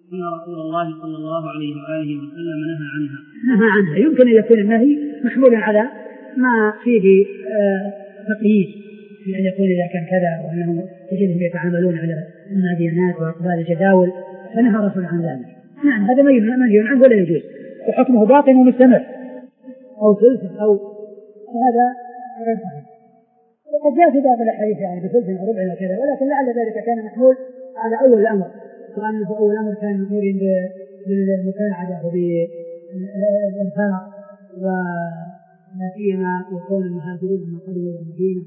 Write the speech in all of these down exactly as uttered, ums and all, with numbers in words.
أن رسول الله صلى الله عليه وآله وسلم نهى عنها. نهى عنها يمكن أن يكون النهي محمولا على ما فيه تقييد في أن يكون إذا كان كذا وأنهم تجدهم يتعاملون على الماديانات وأقبال الجداول فنهى الرسول عن ذلك. نعم هذا منهي عنه ولا يجوز وحكمه باطن ومستمر أو ثلث أو هذا غير صحيح. وقد جاء في بعض الأحاديث يعني بثلث أو ربع وكذا ولكن لعل ذلك كان محمول على أول الأمر وأنه أول الأمر كان مأمور بالمساعدة وبالإنفاق ولا سيما وكون المهاجرين من قدموا إلى المدينة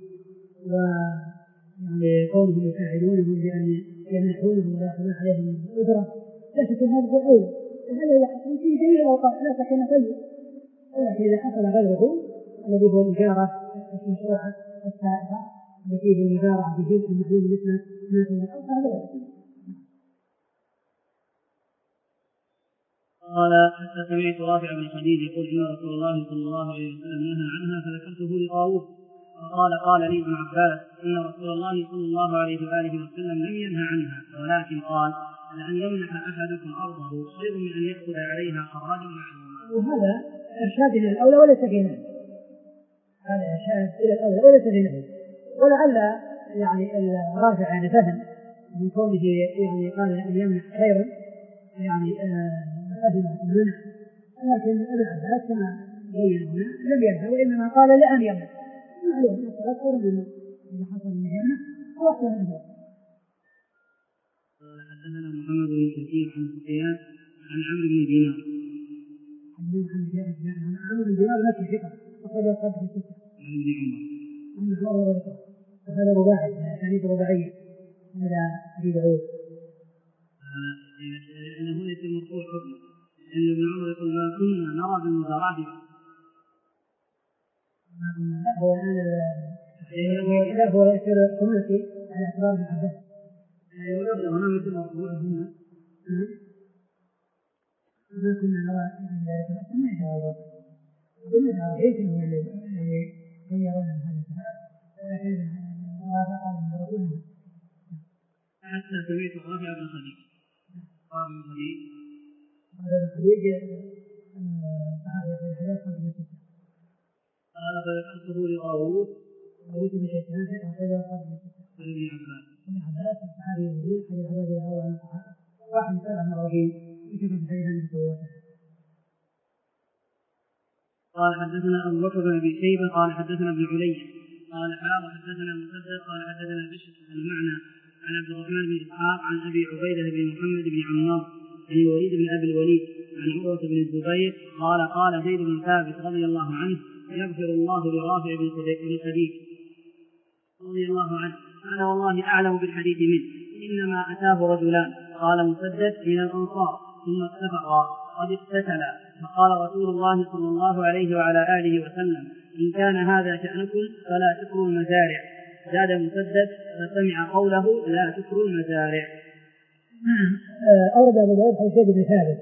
ويعني كونهم يساعدونهم بأن يمنحونهم ولا يأخذون عليهم أجرة لا شك أن هذا هو الأولى وهذا إذا حصل في جميع الأوقات لا شك أنه طيب ولكن إذا حصل غيره الذي هو الإجارة المشروعة السائغة التي هي المجارة بجزء معلوم مثل ما في الأرض هذا لا شك. قال حتى سمعت رافع بن خديج يقول إن رسول الله صلى الله عليه وسلم نهى عنها فذكرته لطاووس فقال قال لي ابن عباس إن رسول الله صلى الله عليه وآله وسلم لم ينهى عنها ولكن قال لأن يمنح أحدكم أرضه خير من أن يأخذ عليها خراجا معلوما. وهذا إرشاد إلى الأولى وليس في نهي. هذا إرشاد إلى الأولى وليس في نهي ولعل يعني الرافع يعني فهم من كونه يعني قال أن يمنح خيرا يعني فهم المنع لكن ابن عباس كما بين هنا لم ينهى وإنما قال لأن يمنع معلوم أن الصلاة خير منه إذا حصل من يمنع وأحسن منه. قال حدثنا محمد بن كثير عن سفيان عن عمرو بن دينار. عمرو بن دينار مكي ثقة أخرج أصحابه في الستة. عن ابن عمر. عن ابن عمر وهذا رباعي أسانيد رباعية هذا أبي داود. لأنه ليس مرفوع حكم لأن ابن عمر يقول ما كنا نرى بالمزارعة ما كنا لا هو الآن لا هو يصير خماسي على اعتبار ابن عباس. ولو هنا مثل مرفوع هنا ما كنا نرى من ذلك بس ما يتعرض وما يتعرض يمكن يعني يعني يرون هذا الكلام ولكن هذا قال من رسولنا. حتى سمعت رافع بن خديج قال بن خديج هذا بن خديج صحابي في الحياة قبل الستة. قال فذكرته لطاووس طاووس بن كيسان أخرجه قبل الستة. عن ابن عباس. ابن عباس صحابي جليل حديث عباد الله عن الصحابة واحد من سبع المعروفين بكثرة الحديث عن النبي صلى الله عليه وسلم. قال حدثنا أبو بكر بن أبي شيبة قال حدثنا ابن علي قال حاضر حدثنا مسدد قال حدثنا بشر المعنى عن عبد الرحمن بن إسحاق عن أبي عبيدة بن محمد بن عمار عن الوليد بن أبي الوليد عن عروة بن الزبير قال قال زيد بن ثابت رضي الله عنه يغفر الله لرافع بن خديج رضي الله عنه أنا والله أعلم بالحديث منه إنما أتاه رجلان قال مسدد من الأنصار ثم اتفقا قد اقتتلا فقال رسول الله صلى الله عليه وعلى آله وسلم إن كان هذا شأنكم فلا تكروا المزارع. زاد مسدد فسمع قوله لا تكروا المزارع. أورد أبو داود حديث زيد بن ثابت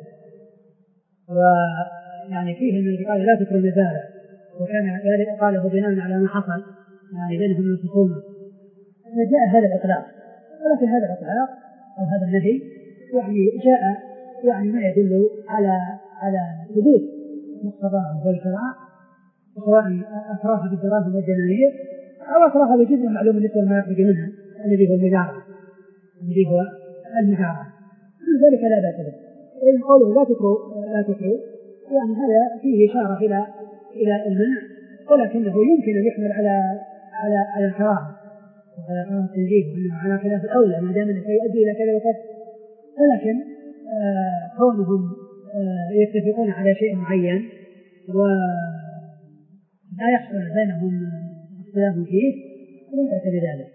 ويعني فيه من قال لا تكروا المزارع وكان قاله بناء على ما حصل يعني بينهم من خصومة فجاء هذا الإطلاق ولكن هذا الإطلاق أو هذا النهي يعني جاء يعني ما يدل على على ثبوت مقتضاه والشرع سواء أكراه بالدراسة والدنانير أو أكراه بجزء معلوم مثل ما يخرج منها الذي هو المجارة الذي هو المجارة ذلك لا بأس به. وإن قوله لا تكروا لا تكروا يعني هذا فيه إشارة إلى إلى المنع ولكنه يمكن أن يحمل على على على الكراهة وعلى كراهة التنزيه وأنه على خلاف الأولى ما دام أنه يؤدي إلى كذا وكذا ولكن آه كونهم آه يتفقون على شيء معين ولا يحصل بينهم اختلاف فيه فلا بأس بذلك.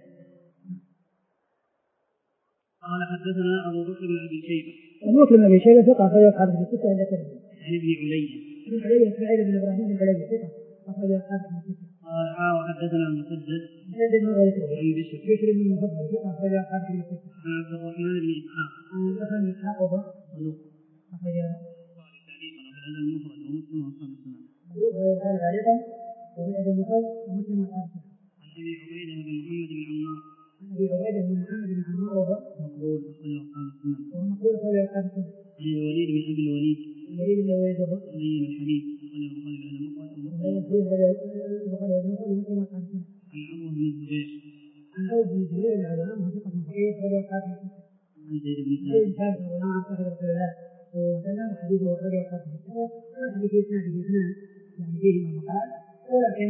قال حدثنا أبو بكر بن أبي شيبة. أبو بكر بن أبي شيبة ثقة أخرج أصحابه في الستة إلا كذا. عن ابن علي. ابن علي إسماعيل بن إبراهيم بن علي ثقة أخرج أصحابه في الستة. قال حاول حدثنا مسدد. مسدد بن غيث. عن بشر. بشر بن المفضل ثقة أخرج أصحابه في الستة. عن عبد الرحمن بن إسحاق. عن عبد الرحمن بن إسحاق وهو صدوق. أخرج. قال تعليقا وفي الأدب المفرد ومسلم وأصحاب السنة. صدوق وقال تعليقا وفي الأدب المفرد ومسلم وأصحاب السنة. عن أبي عبيدة بن محمد بن عمار أبي عبيدة بن محمد بن عمار وهو مقبول أخرجه أصحاب السنن. وهو مقبول أخرجه أصحاب السنن. عن الوليد بن أبي الوليد. الوليد بن أبي الوليد لين الحديث أخرجه البخاري على مقال. ولين الحديث أخرجه البخاري على مقال ومسلم أصحاب السنن. عن عروة بن الزبير. عن عروة بن الزبير العلماء وهو ثقة فقيه أخرجه أصحاب السنن. عن زيد بن ثابت. زيد بن ثابت رضي الله عنه صاحب رسول الله صلى الله عليه وسلم وحديثه أخرجه أصحاب السنن. والحديث إسناده اثنان يعني فيهما مقال ولكن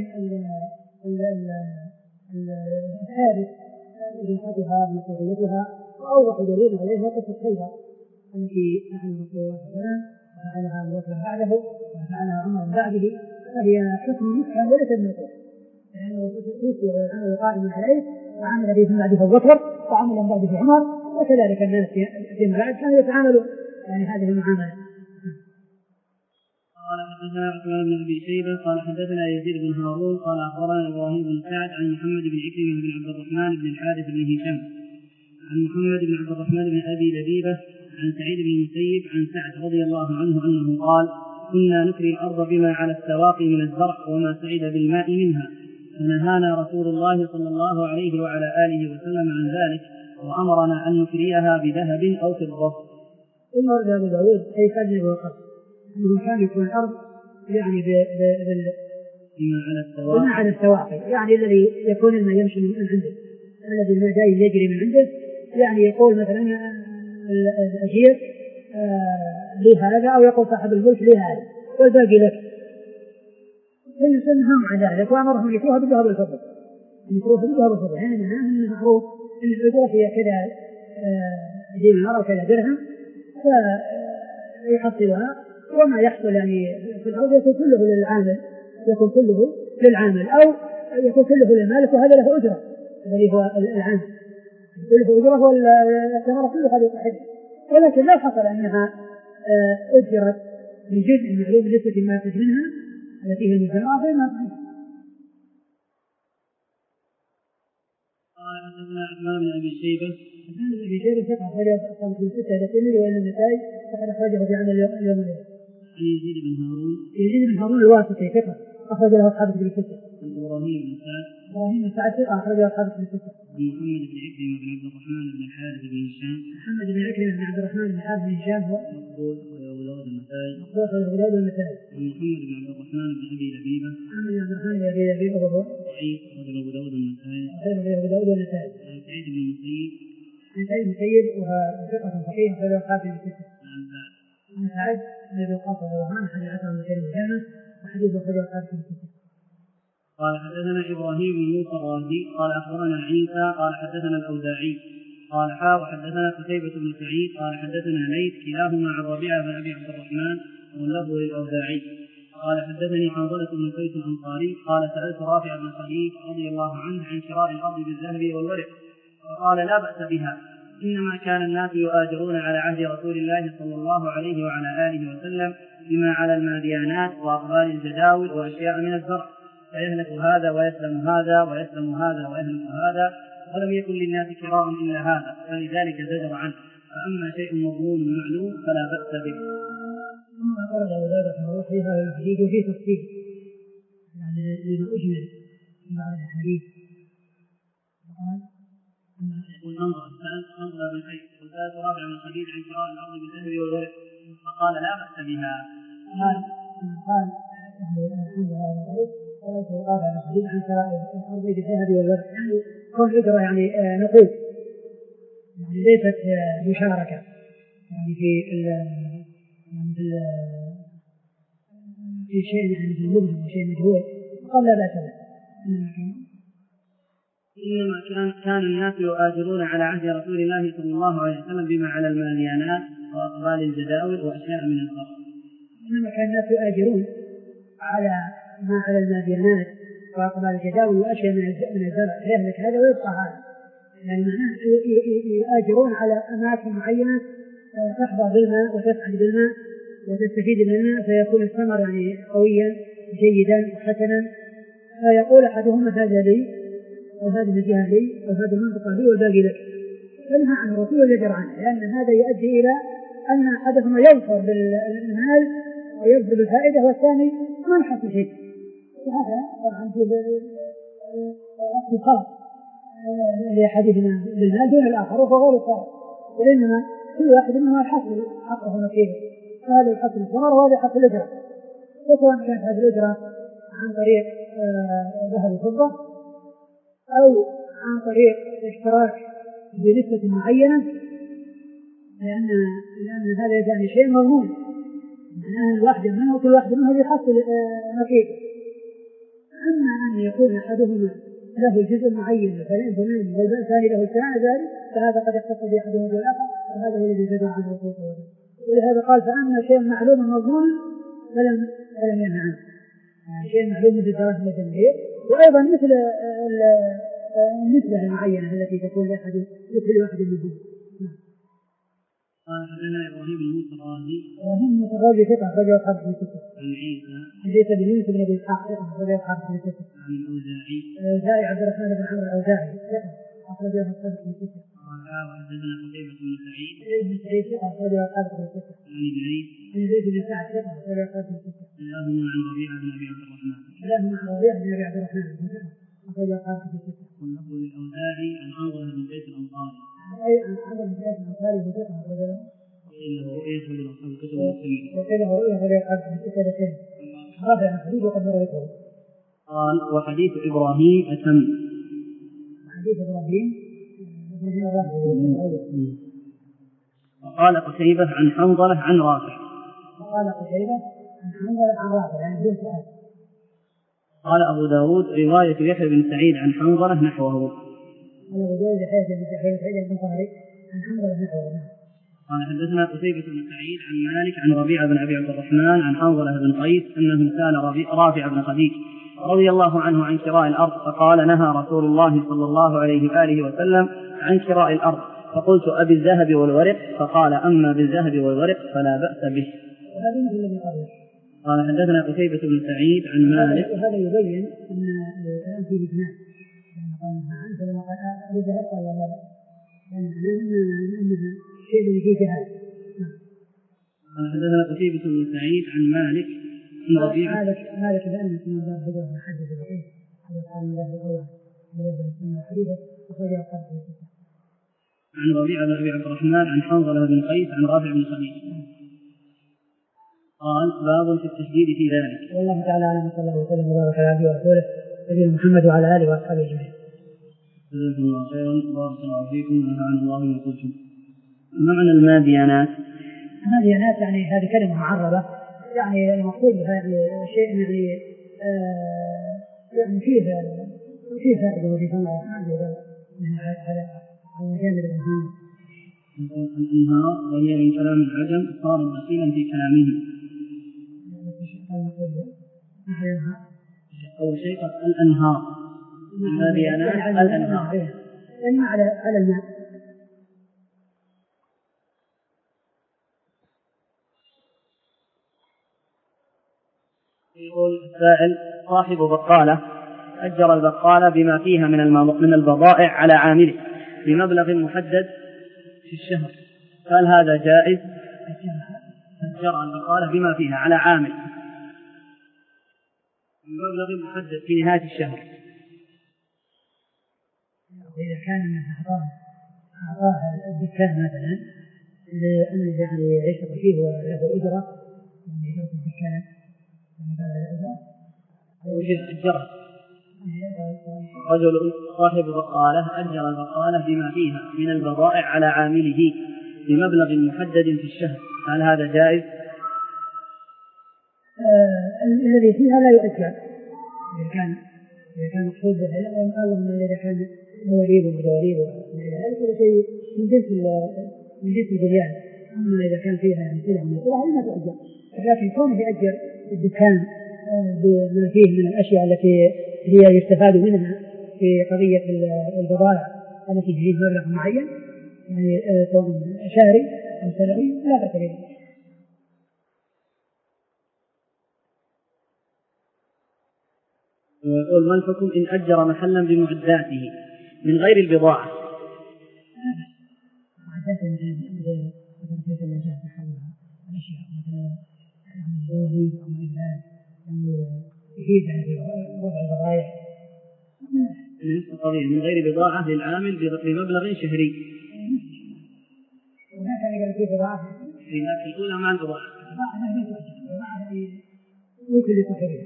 الثالث إباحتها ومشروعيتها وأوضح دليل عليها قصة خيبر التي فعل رسول الله صلى الله عليه وسلم وفعلها أبو بكر بعده وفعلها عمر بعده فهي حكم محكم وليس بمنسوخ لأنه توفي والعمل قائم عليه وعمل به من بعده أبو بكر وعمل من بعده عمر وكذلك الناس فيما بعد كانوا يتعاملوا يعني هذه المعاملة. قال حدثنا عثمان بن ابي شيبه قال حدثنا يزيد بن هارون قال اخبرنا ابراهيم بن سعد عن محمد بن عكرمه بن عبد الرحمن بن الحارث بن هشام عن محمد بن عبد الرحمن بن ابي لبيبه عن سعيد بن المسيب عن سعد رضي الله عنه انه قال كنا نكري الارض بما على السواقي من الزرع وما سعد بالماء منها فنهانا رسول الله صلى الله عليه وعلى اله وسلم عن ذلك وامرنا ان نكريها بذهب او فضه. ثم ورد ابو داود اي كذب وقصد أنه كان يكون الأرض يعني بما على السواقي بما على السواقي يعني الذي يكون الماء يمشي من عنده الذي الماء جاي يجري من عنده يعني يقول مثلا الأجير لي هذا أو يقول صاحب الملك لي هذا والباقي لك فنسمهم عن ذلك وأمرهم يكروها بالذهب والفضة يكروها بالذهب والفضة يعني معناه أن المفروض أن الأجرة هي كذا دينار أو كذا درهم فيحصلها وما يحصل يعني في الأرض يكون كله للعامل يكون كله للعامل أو يكون كله للمالك وهذا له أجرة الذي هو العامل كله أجرة والثمرة كلها لصاحبه ولكن لو حصل أنها أجرت من جزء معلوم نسبة ما يخرج منها التي هي المجرة فإنها صحيحة. قال حدثنا عثمان بن أبي شيبة عثمان بن أبي شيبة ثقة أخرجه أصحاب الكتب الستة الترمذي وإن النسائي فقد أخرجه في عمل اليوم والليلة. عن يزيد بن هارون يزيد بن هارون الواسطي ثقة أخرج له أصحاب الكتب الستة. عن إبراهيم بن سعد إبراهيم بن سعد ثقة أخرج له أصحاب الكتب الستة. عن محمد بن عكرمة بن عبد الرحمن بن الحارث بن هشام محمد بن عكرمة بن عبد الرحمن بن الحارث بن هشام هو مقبول وأبو داود النسائي مقبول وأبو داود النسائي. عن محمد بن عبد الرحمن بن أبي لبيبة محمد بن عبد الرحمن بن أبي لبيبة وهو ضعيف وأبو أبو داود النسائي غير أبو داود النسائي. عن سعيد بن المسيب عن سعيد المسيب وهو ثقة فقيه أخرج له أصحاب الكتب الستة. عن سعد عن سعد بن أبي وقاص رضي الله عنه أحد العشرة المبشرين بالجنة وحديث أخرجه أصحاب الكتب الستة. قال حدثنا إبراهيم بن موسى الرازي قال أخبرنا عيسى قال حدثنا الأوزاعي قال حا وحدثنا قتيبة بن سعيد قال حدثنا ليث كلاهما عن ربيعة بن أبي عبد الرحمن واللفظ للأوزاعي قال حدثني حنظلة بن قيس الأنصاري قال سألت رافع بن خديج رضي الله عنه عن شراء الأرض بالذهب والورق فقال لا بأس بها إنما كان الناس يؤاجرون على عهد رسول الله صلى الله عليه وعلى آله وسلم بما على الماديانات وأقبال الجداول وأشياء من الزرع فيهلك هذا ويسلم هذا ويسلم هذا ويهلك هذا ولم يكن للناس كراء إلا هذا فلذلك زجر عنه فأما شيء مضمون معلوم فلا بأس به. ثم أورد أبو داود رحمه الله في هذا الحديث وفيه تفصيل يعني لما أجمل في بعض الأحاديث وقال يقول انظر سألت انظر بن قيس وسألت رافع بن خديج عن شراء الأرض بالذهب والورق فقال لا بأس بها. قال قال يعني الحمد لله بن قيس سألت رافع بن خديج عن شراء الأرض بالذهب والورق يعني كون أجرة يعني نقود يعني ليست مشاركة يعني في يعني في في شيء يعني في المبهم وشيء مجهول قال لا بأس به. إنما كان كان الناس يؤاجرون على عهد رسول الله صلى الله عليه وسلم بما على الماديانات وأقبال الجداول وأشياء من الزرع. إنما كان الناس يؤاجرون على ما على الماديانات وأقبال الجداول وأشياء من الزرع يهلك هذا ويبقى هذا يعني معناه يؤاجرون على أماكن معينة تحظى بالماء وتسعد بالماء وتستفيد بالماء فيكون الثمر يعني قويا جيدا وحسنا فيقول أحدهم هذا لي أو هذه الجهة لي أو هذه المنطقة لي والباقي لك فنهى عنه الرسول وزجر عنه لأن هذا يؤدي إلى أن أحدهما يظفر بالمال ويبذل الفائدة والثاني ما يحصل شيء وهذا طبعا في اقتصاد لأحدهما بالمال دون الآخر وهو غير صالح، وإنما كل واحد منهما يحصل حقه ونصيبه، فهذا يحصل الثمر وهذا يحصل الأجرة، وسواء كانت هذه الأجرة عن طريق ذهب وفضة أو عن طريق اشتراك بنسبة معينة، لأن لأن هذا يعني شيء مضمون، معناه أن واحد منه وكل واحد منه يحصل نصيبه. أما أن يكون أحدهما له جزء معين فلان فلان والثاني له الثاني ذلك، فهذا قد يختص بأحدهما دون الآخر، وهذا هو الذي زاد عنه الرسول. ولهذا قال فأما شيء معلوم مضمون فلم فلم ينهى عنه، يعني شيء معلوم مثل الدراهم والدنانير، وأيضا مثل النسبة المعينة التي تكون لأحد لكل واحد منهم. قال حدثنا إبراهيم المتغازي إبراهيم المتغازي ثقة رجل أصحاب في الستة. عن عيسى عن عيسى بن يونس بن أبي إسحاق ثقة رجل أصحاب في الستة. عن الأوزاعي الأوزاعي عبد الرحمن بن عمرو الأوزاعي ثقة أخرج له أصحاب في الستة. قال وحدثنا قتيبة بن سعيد بن سعيد ثقة أخرج له أصحاب في الستة. عن الليث عن زيد بن سعد ثقة أخرج له أصحاب في الستة. كلاهما عن ربيعة بن أبي عبد الرحمن كلاهما عن ربيعة بن أبي عبد الرحمن ثقة أخرج له أصحاب في الستة. واللفظ للأوزاعي عن حنظلة بن قيس الأنصاري أي عن حنظلة بن قيس الأنصاري ثقة أخرج له وقيل له رؤية أخرج له أصحاب الكتب والسنة وقيل له رؤية أخرج له أصحاب في الستة. رافع الحديث وقد رويته. قال وحديث إبراهيم أتم. حديث إبراهيم إبراهيم الرافع. وقال قتيبة عن حنظلة عن رافع. وقال قتيبة عن حنظلة عن رافع يعني بدون سؤال. قال أبو داود رواية يحيى بن سعيد عن حنظلة نحوه. قال أبو داود يحيى بن سعيد عن حنظلة عن حنظلة نحوه. قال حدثنا قتيبة بن سعيد عن مالك عن ربيعة بن أبي عبد الرحمن عن حنظلة بن قيس أنه سأل رافع بن خديج رضي الله عنه عن كراء الأرض، فقال نهى رسول الله صلى الله عليه وآله وسلم عن كراء الأرض، فقلت أبي الذهب والورق؟ فقال أما بالذهب والورق فلا بأس به. وهذا مثل الذي قبله. قال حدثنا قتيبة بن سعيد عن مالك. وهذا يبين أن الكلام فيه إجماع، يعني قال نهى عنه فلما قال أبي الذهب قال لا لا، يعني معناه أنها شيء اللي فيه جهاد. قال حدثنا قتيبة بن سعيد عن مالك عن ربيعة. مالك مالك بأن من دار هجرة من حدث البقيع هذا قال من ذهب الأول بلد السنة الحديثة وخرج أصحاب في الستة. عن ربيعة بن أبي عبد الرحمن عن حنظلة بن قيس عن رافع بن خديج. قال باب في التشديد في ذلك. والله تعالى أعلم وصلى الله وسلم وبارك على عبده ورسوله نبينا محمد وعلى آله وأصحابه أجمعين. جزاكم الله خيرا بارك الله فيكم ونفعنا الله بما قلتم. معنى الماديانات؟ الماديانات يعني هذه كلمة معربة، يعني المقصود بها يعني شيء يعني آه يعني فيه فيه فائدة وفيه ثمرة على على على جانب الإنسان. الأنهار وهي من كلام العجم صارت دخيلا في كلامهم. أول شيء الأنهار الماديانات الأنهار يعني على على الماء. يقول السائل صاحب بقالة أجر البقالة بما فيها من من البضائع على عامله بمبلغ محدد في الشهر، هل هذا جائز؟ أجر البقالة بما فيها على عامل بمبلغ محدد في نهاية الشهر. إذا كان أنها أعطاه أعطاه الدكان مثلا لأنه يعني يشتغل فيه وله أجرة يعني أجرة الدكان وجد أجره رجل صاحب بقالة أجر البقالة بما فيها من البضائع على عامله بمبلغ محدد في الشهر، هل هذا جائز؟ آه الذي فيها لا يؤجر إذا كان إذا كان مقصود به، اللهم إذا كان مواليب ومدواليب وذلك هذا شيء من جنس من جنس البنيان. أما إذا كان فيها يعني سلعة من السلع لا تؤجر، لكن كونه يأجر الدكان بما فيه من الأشياء التي هي يستفاد منها في قضية البضائع التي تجيب مبلغ معين يعني سواء شهري أو سنوي لا بأس به. ويقول ما الحكم إن أجر محلا بمعداته من غير البضاعة؟ معداته مثل مثل النجاة تحولها الأشياء مثل يعني دواليب أو ما إلى ذلك يعني يفيد يعني في وضع البضائع نفس القضية من غير بضاعة للعامل بمبلغ شهري. وهناك قال في بضاعة لكن الأولى مع البضاعة. ممكن لصاحبها.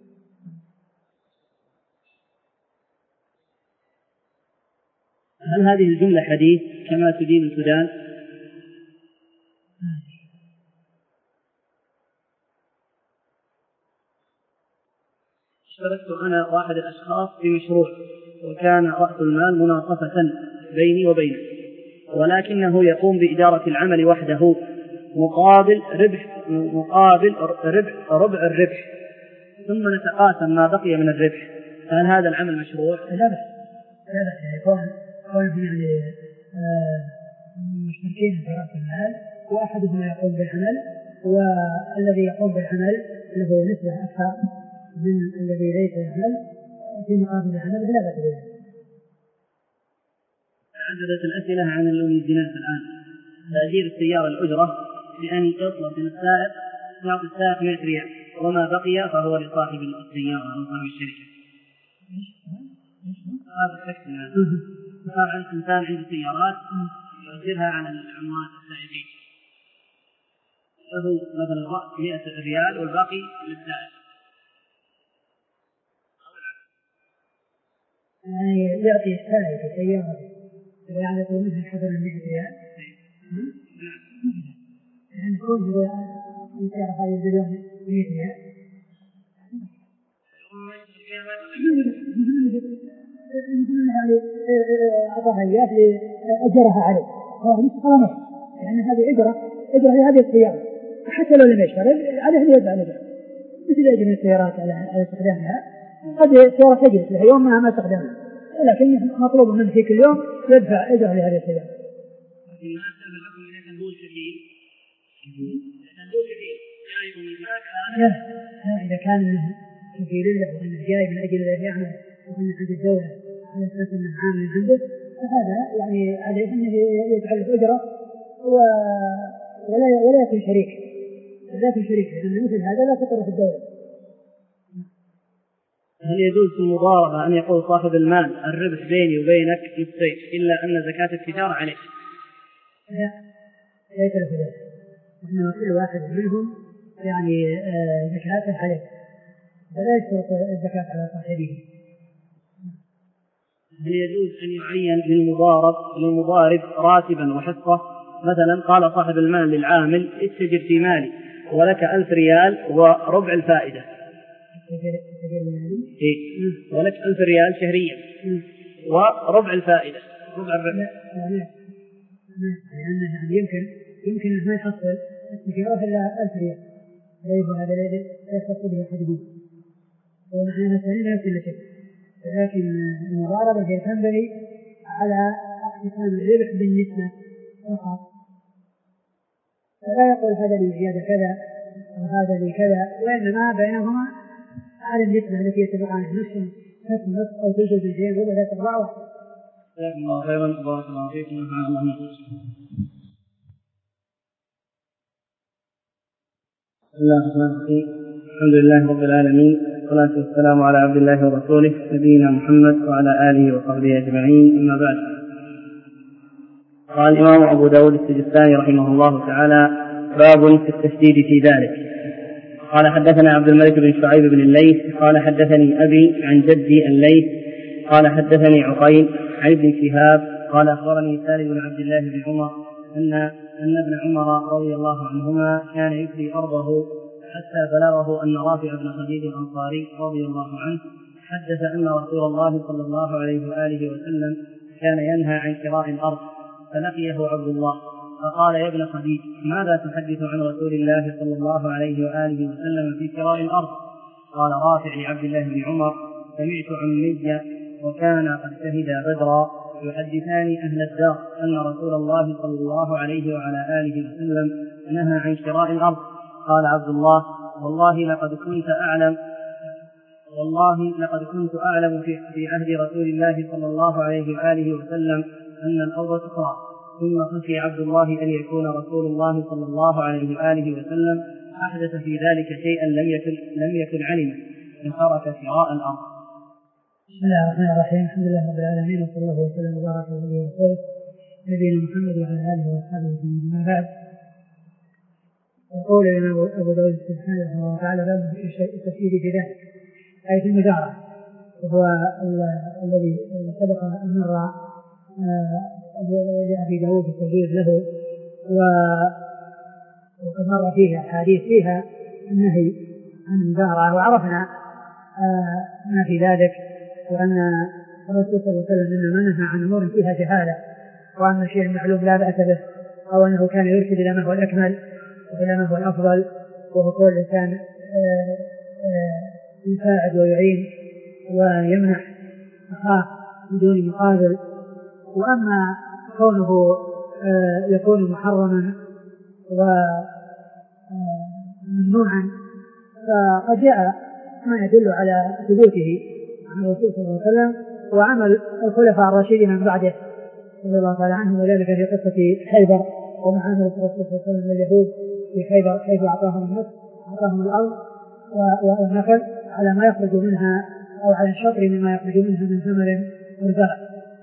هل هذه الجملة حديث كما تدين السودان؟ اشتركت أنا واحد الأشخاص في مشروع وكان رأس المال مناصفة بيني وبينه، ولكنه يقوم بإدارة العمل وحده مقابل ربح مقابل ربح ربع الربح، ثم نتقاسم ما بقي من الربح. هل هذا العمل مشروع؟ لا لا لا لا يكون كونهم يعني مشتركين في رأس المال وأحدهم يقوم بالعمل والذي يقوم بالعمل له نسبة أكثر من الذي ليس يعمل في مقابل العمل بلا بأس بذلك. تعددت الأسئلة عن الميزانات الآن. تأجير السيارة الأجرة بأن يطلب من السائق يعطي السائق مئة ريال وما بقي فهو لصاحب السيارة أو صاحب الشركة. هذا الشخص طبعا إنسان عنده سيارات يؤجرها على العمال السائقين، له مثلا رأس مئة ريال والباقي للسائق. يعني يعطي السائق السيارة ويعطي منها حذر المئة ريال. يعني كل السيارة هذه اليوم مئة ريال. يعني أعطاها إياه لأجرها عليه. هو مش خلاص يعني هذه أجرة أجرة لهذه السيارة حتى لو لم يشتري عليه أن يدفع الأجرة مثل أجر السيارات على استخدامها. قد السيارة تجلس لها يوم ما استخدامها لكن مطلوب منه في كل يوم يدفع أجرة لهذه السيارة. لكن ما أختلف الحكم إذا كان هو الكفيل إذا كان هو الكفيل جاي من هناك إذا كان كفيل له وأنه جاي من أجل أن يعمل وأنه عند الدولة على أساس أنه عامل عنده فهذا يعني عليه أنه يجعل أجرة ولا ولا يكون شريك لا يكون شريك لأن مثل هذا لا تقر في الدولة. هل يجوز في المضاربة أن يقول صاحب المال الربح بيني وبينك نصفين إلا أن زكاة التجارة عليه؟ لا ليس له ذلك وإنما كل واحد منهم يعني زكاة عليه فلا يشترط الزكاة على صاحبه. هل يجوز أن يعين للمضارب للمضارب راتبا وحصة؟ مثلا قال صاحب المال للعامل استجر في مالي ولك ألف ريال وربع الفائدة. إيه؟ ولك ألف ريال شهريا وربع الفائدة ربع الربع. لا لا لا لأنه يعني يمكن يمكن أن ما يحصل التجارة إلا ألف ريال ليه هذا الذي يختص به أحدهم ومعناها الثاني لا يمكن شيء. لكن المضاربة هي تنبغي على اقتسام الربح بالنسبة فقط فلا يقول هذا لي زيادة كذا أو هذا لي كذا وإنما بينهما على النسبة التي يتبقى عن نصف نصف نصف أو تلك الجزئين ربع لا تبقى واحد. الله خيرا بارك الله فيكم. بسم الله الرحمن الرحيم. الحمد لله رب العالمين والصلاة والسلام على عبد الله ورسوله نبينا محمد وعلى آله وصحبه أجمعين. أما بعد، قال الإمام أبو داود السجستاني رحمه الله تعالى: باب في التشديد في ذلك. قال حدثنا عبد الملك بن شعيب بن الليث قال حدثني أبي عن جدي الليث قال حدثني عقيل عن ابن شهاب قال أخبرني سالم بن عبد الله بن عمر أن أن ابن عمر رضي الله عنهما كان يفدي أرضه حتى بلغه أن رافع بن خديج الأنصاري رضي الله عنه حدث أن رسول الله صلى الله عليه وآله وسلم كان ينهى عن شراء الأرض، فلقيه عبد الله فقال: يا ابن خديج، ماذا تحدث عن رسول الله صلى الله عليه وآله وسلم في شراء الأرض؟ قال رافع لعبد الله بن عمر: سمعت عمي وكان قد شهد بدرا يحدثان أهل الدار أن رسول الله صلى الله عليه وعلى آله وسلم نهى عن شراء الأرض. قال عبد الله: والله لقد كنت أعلم والله لقد كنت أعلم في عهد رسول الله صلى الله عليه وآله وسلم أن الأرض تقرأ. ثم خشي عبد الله أن يكون رسول الله صلى الله عليه وآله وسلم أحدث في ذلك شيئا لم يكن لم يكن علمه، فترك شراء الأرض. بسم الله الرحمن الرحيم. الحمد لله رب العالمين، وصلى الله وسلم وبارك على نبينا ورسوله نبينا محمد وعلى اله واصحابه اجمعين. ما بعد، يقول الامام ابو داود سبحانه رحمه الله تعالى: باب التفسير في ذلك، اي في المجارة، وهو الذي سبق ان مر ابي داود التبويب له، وقد مر فيه احاديث فيها النهي عن المجارة، وعرفنا ما في ذلك، وأن الرسول صلى الله عليه وسلم إنما نهى عن أمور فيها جهالة، وأن الشيء المعلوم لا بأس به، أو أنه كان يرشد إلى ما هو الأكمل وإلى ما هو الأفضل، وهو كل الإنسان يساعد ويعين ويمنح أخاه بدون مقابل. وأما كونه يكون محرما وممنوعا فقد جاء ما يدل على ثبوته عن الرسول صلى الله عليه وسلم وعمل الخلفاء الراشدين من بعده رضي الله تعالى عنهم، وذلك في قصة خيبر ومعاملة الرسول صلى الله عليه وسلم لليهود في خيبر، كيف أعطاهم النصر أعطاهم الأرض والنخل على ما يخرج منها، أو على الشطر مما يخرج منها من ثمر وزرع.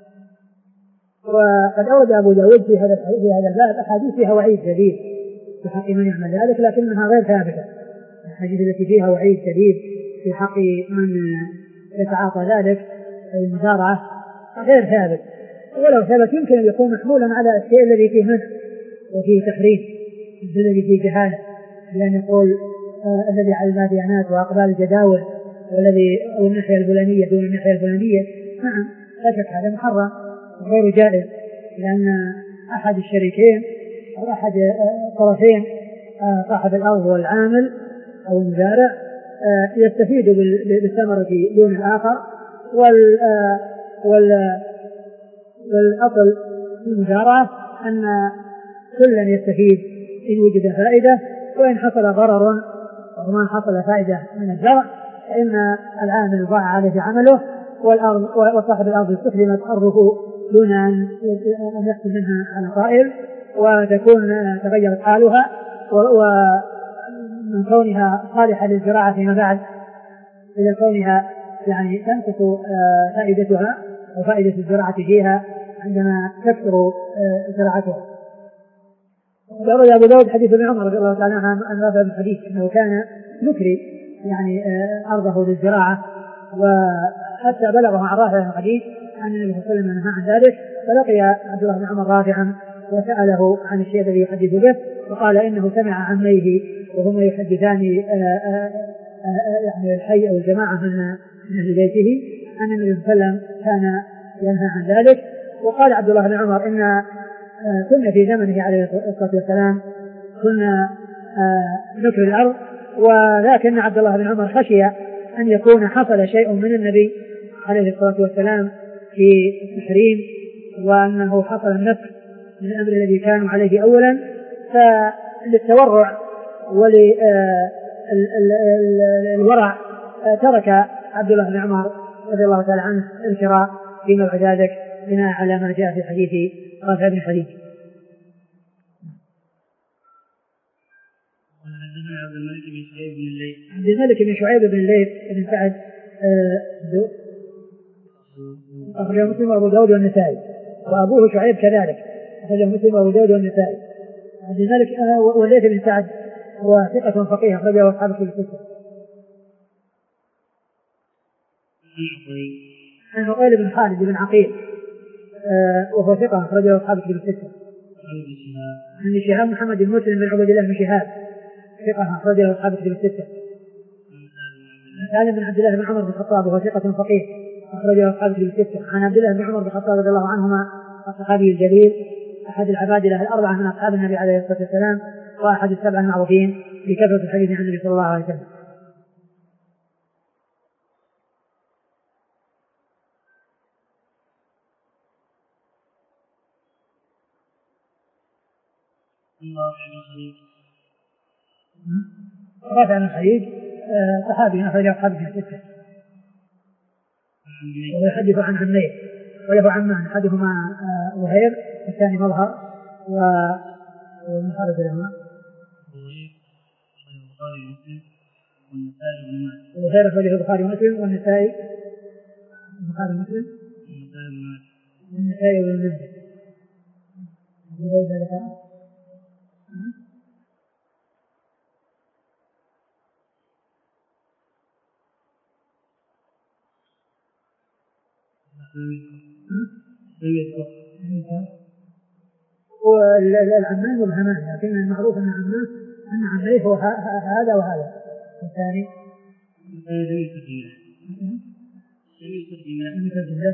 وقد أورد أبو داود في هذا في هذا الباب أحاديث فيها وعيد شديد في حق من يعمل ذلك، لكنها غير ثابتة. الحديث التي فيها وعيد شديد في حق من يتعاطى ذلك المزارعة غير ثابت، ولو ثبت يمكن أن يكون محمولا على الشيء الذي فيه منع وفيه تحريم، الذي فيه جهالة، لأن يقول آه الذي على الماديانات وأقبال الجداول والذي أو الناحية الفلانية دون الناحية الفلانية، نعم لا شك هذا محرم وغير جائز، لأن أحد الشريكين أو أحد الطرفين آه صاحب الأرض والعامل أو المزارع آه يستفيد بالثمرة دون الآخر، وال آه وال والأصل في المزارعة أن كلا يستفيد إن وجد فائدة، وإن حصل ضرر وما حصل فائدة من الزرع فإن العامل ضاع عليه عمله، والأرض وصاحب الأرض استخدمت أرضه دون أن يحصل منها على طائل، وتكون تغيرت حالها ومن كونها صالحة للزراعة فيما بعد إلى كونها يعني تنقص فائدتها وفائدة الزراعة فيها عندما تكثر زراعتها. وروى أبو داود حديث ابن عمر رضي الله تعالى عنه عن رافع بن حديث أنه كان يكري يعني أرضه للزراعة، وحتى بلغه عن رافع بن حديث عن النبي صلى الله عليه وسلم نهى عن ذلك، فلقي عبد الله بن عمر رافعا وسأله عن الشيء الذي يحدث به، وقال إنه سمع عميه وهما يحدثان يعني الحي أو الجماعة من أهل بيته أن النبي صلى الله عليه وسلم كان ينهى عن ذلك. وقال عبد الله بن عمر إن كنا في زمنه عليه الصلاة والسلام كنا نكر الأرض، ولكن عبد الله بن عمر خشي أن يكون حصل شيء من النبي عليه الصلاة والسلام في التحريم، وأنه حصل النسخ من الأمر الذي كانوا عليه أولا، فللتورع وللورع ترك عبد الله بن عمر رضي الله تعالى عنه الشراء في موعد ذلك بناء على ما جاء في حديث رافع بن حديث. حدثنا عبد الملك بن شعيب بن الليث عبد الملك بن شعيب بن الليث بن سعد أخرجه مسلم وأبو داود والنسائي، وأبوه شعيب كذلك أخرجه مسلم وأبو داود والنسائي. عبد الملك والليث بن سعد هو ثقة فقيه أخرجه أصحاب كتب الستة. عن عقيل بن خالد بن عقيل وهو ثقة أخرجه أصحاب كتب الستة. عن شهاب محمد بن مسلم بن عبد الله بن شهاب ثقة أخرجه أصحاب كتب الستة. سالم بن عبد الله بن عمر بن الخطاب وهو ثقة فقيه أخرجه أصحاب كتب الستة. عن عبد الله بن عمر بن الخطاب رضي الله عنهما الصحابي الجليل أحد العبادلة الأربعة من أصحاب النبي عليه الصلاة والسلام، وأحد السبع المعروفين بكثرة الحديث عن النبي صلى الله عليه وسلم. رافع بن خديج صحابي أخرجه أصحاب الستة، ويحدث عن عميه وله عمان أحدهما وهيب والثاني مظهر ومن خرج لهما وغير أخرجه البخاري ومسلم والنسائي البخاري ومسلم النسائي والنسائي وابن ماجه. أبو داود هذا كلام؟ والعمان مبهمان، لكن المعروف أن عمان أن عميه هو هذا وهذا. الثاني جميل ترجمة.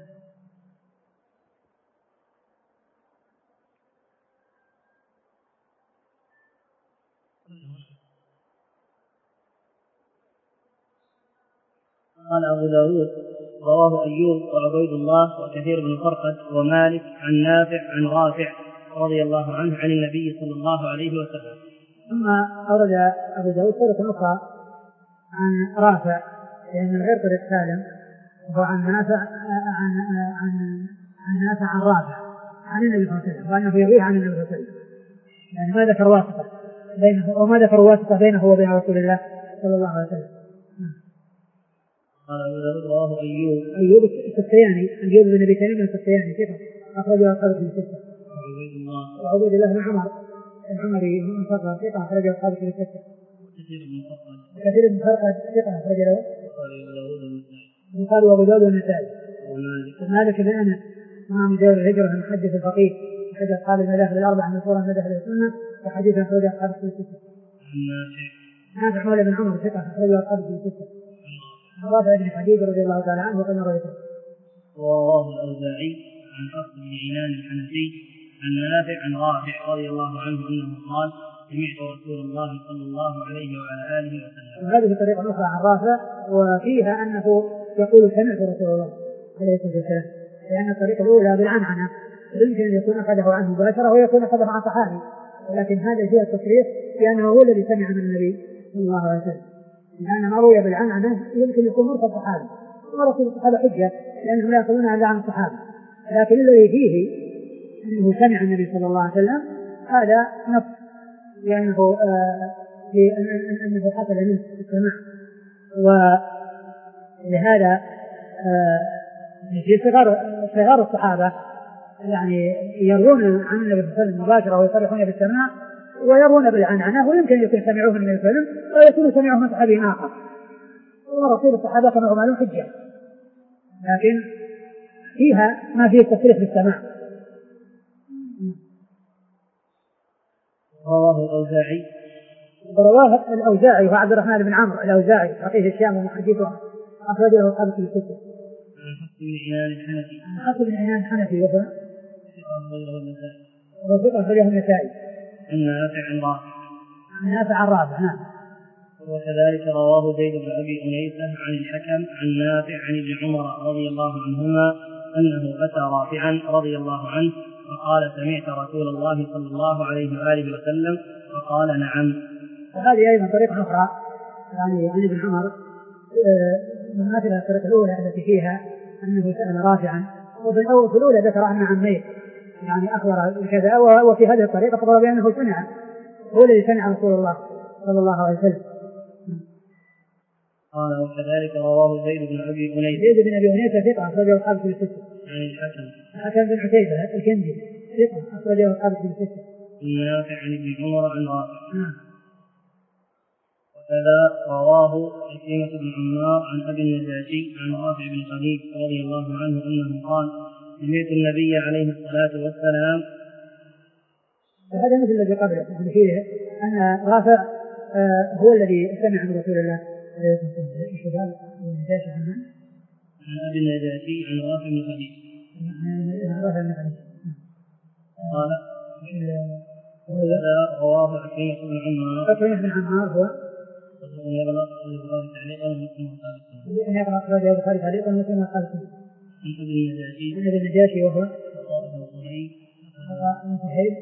قال أبو داود رواه أيوب وعبيد الله وكثير بن فرقد ومالك عن نافع عن رافع رضي الله عنه عن النبي صلى الله عليه وسلم. ثم أورد أبو داود طريقة أخرى عن رافع لأن غير طريق سالم، وهو عن نافع عن عن عن نافع عن رافع عن النبي صلى الله عليه وسلم، وأنه يرويه عن النبي صلى الله عليه وسلم، يعني ما ذكر واسطة بينه وما ذكر واسطة بينه وبين رسول الله صلى الله عليه وسلم. قال أبو داود رواه أيوب أيوب السختياني أيوب بن أبي تميم السختياني ثقة أخرجه أصحاب في الستة. وعبيد الله وعبيد الله بن عمر العمري من فرقد ثقة أخرجه أصحاب في الستة. وكثير بن فرقد وكثير بن فرقد ثقة أخرجه له البخاري وأبو داود والنسائي. ومالك ومالك بن أنس إمام دار الهجرة المحدث الفقيه أحد أصحاب المذاهب الأربعة المشهورة من مذاهب السنة وحديث أخرجه أصحاب في الستة. نافع مولى بن عمر ثقة أخرجه أصحاب في الستة. رافع بن حديد رضي الله تعالى عنه وكان رأيته. ورواه الأوزاعي عن حفص بن عنان الحنفي عن نافع عن رافع رضي الله عنه أنه قال سمعت رسول الله صلى الله عليه وعلى آله وسلم. وهذه طريقة أخرى عن رافع وفيها أنه يقول سمعت رسول الله عليه الصلاة والسلام، لأن الطريقة الأولى بالعنعنة يمكن أن يكون أخذه عنه مباشرة ويكون أخذه عن صحابي، ولكن هذا فيها التصريح لأنه هو الذي سمع من النبي صلى الله عليه وسلم، لأن ما روي بالعنعنة يمكن يكون مرسل صحابي، ورسول الصحابة حجة لأنهم لا يقولون إلا عن الصحابة، لكن الذي فيه أنه سمع النبي صلى الله عليه وسلم هذا نص، لأنه آه أنه حصل منه السماع، ولهذا آه في صغار صغار الصحابة يعني يرون عن النبي صلى الله عليه وسلم مباشرة ويصرحون بالسماع ويرون بالعنعنة، ويمكن يكون سمعوه من النبي صلى الله عليه وسلم ويكون سمعوه من صحابي آخر، ورسول الصحابة كما هو معلوم حجة، لكن فيها ما فيه تصريح بالسماع. رواه الأوزاعي رواه الأوزاعي وعبد الرحمن بن عمرو الأوزاعي فقيه الشام ومحدثه أخرج له أصحاب الكتب الستة. عن حفص بن عنان الحنفي عن حفص بن عنان الحنفي وهو ثقة أخرجه النسائي. عن نافع عن رافع عن نافع عن رافع نعم. وكذلك رواه زيد بن أبي أنيسة عن الحكم عن نافع عن ابن عمر رضي الله عنهما أنه أتى رافعا رضي الله عنه فقال سمعت رسول الله صلى الله عليه وآله وسلم فقال نعم. وهذه أيضا طريقة أخرى يعني عن ابن عمر مثل الطريقة الأولى التي فيها أنه سأل رافعا، وفي الأولى ذكر أن عميه يعني أخبر كذا، وفي هذه الطريقة فقال بأنه سمع هو الذي سمع رسول الله صلى الله عليه وسلم. قال وكذلك رواه زيد بن أبي أنيسة زيد بن أبي أنيسة ثقة أخرجه أصحاب في الستة. عن الحكم الحكم بن عتيبة الكندي ثقة أخرجه أصحاب في الستة. عن نافع عن ابن عمر عن رافع. نعم. وكذا رواه عكرمة بن عمار عن أبي النجاشي عن رافع بن خديج رضي الله عنه أنه قال سمعت النبي عليه الصلاة والسلام. وهذا مثل الذي قبله يعني فيه أن رافع آه هو الذي سمع من رسول الله عليه الصلاة والسلام. عن أبي النجاشي عن رافع بن خديج رافع بن خديج قال وكذا رواه عكرمة بن عمار. عكرمة بن عمار هو يغلق البخاري تعليقا ومسلم وخالد يقرأ أخرجه البخاري تعليقا ومسلم وخالد. عن أبي النجاشي عن أبي النجاشي وهو بن صهيب بن صهيب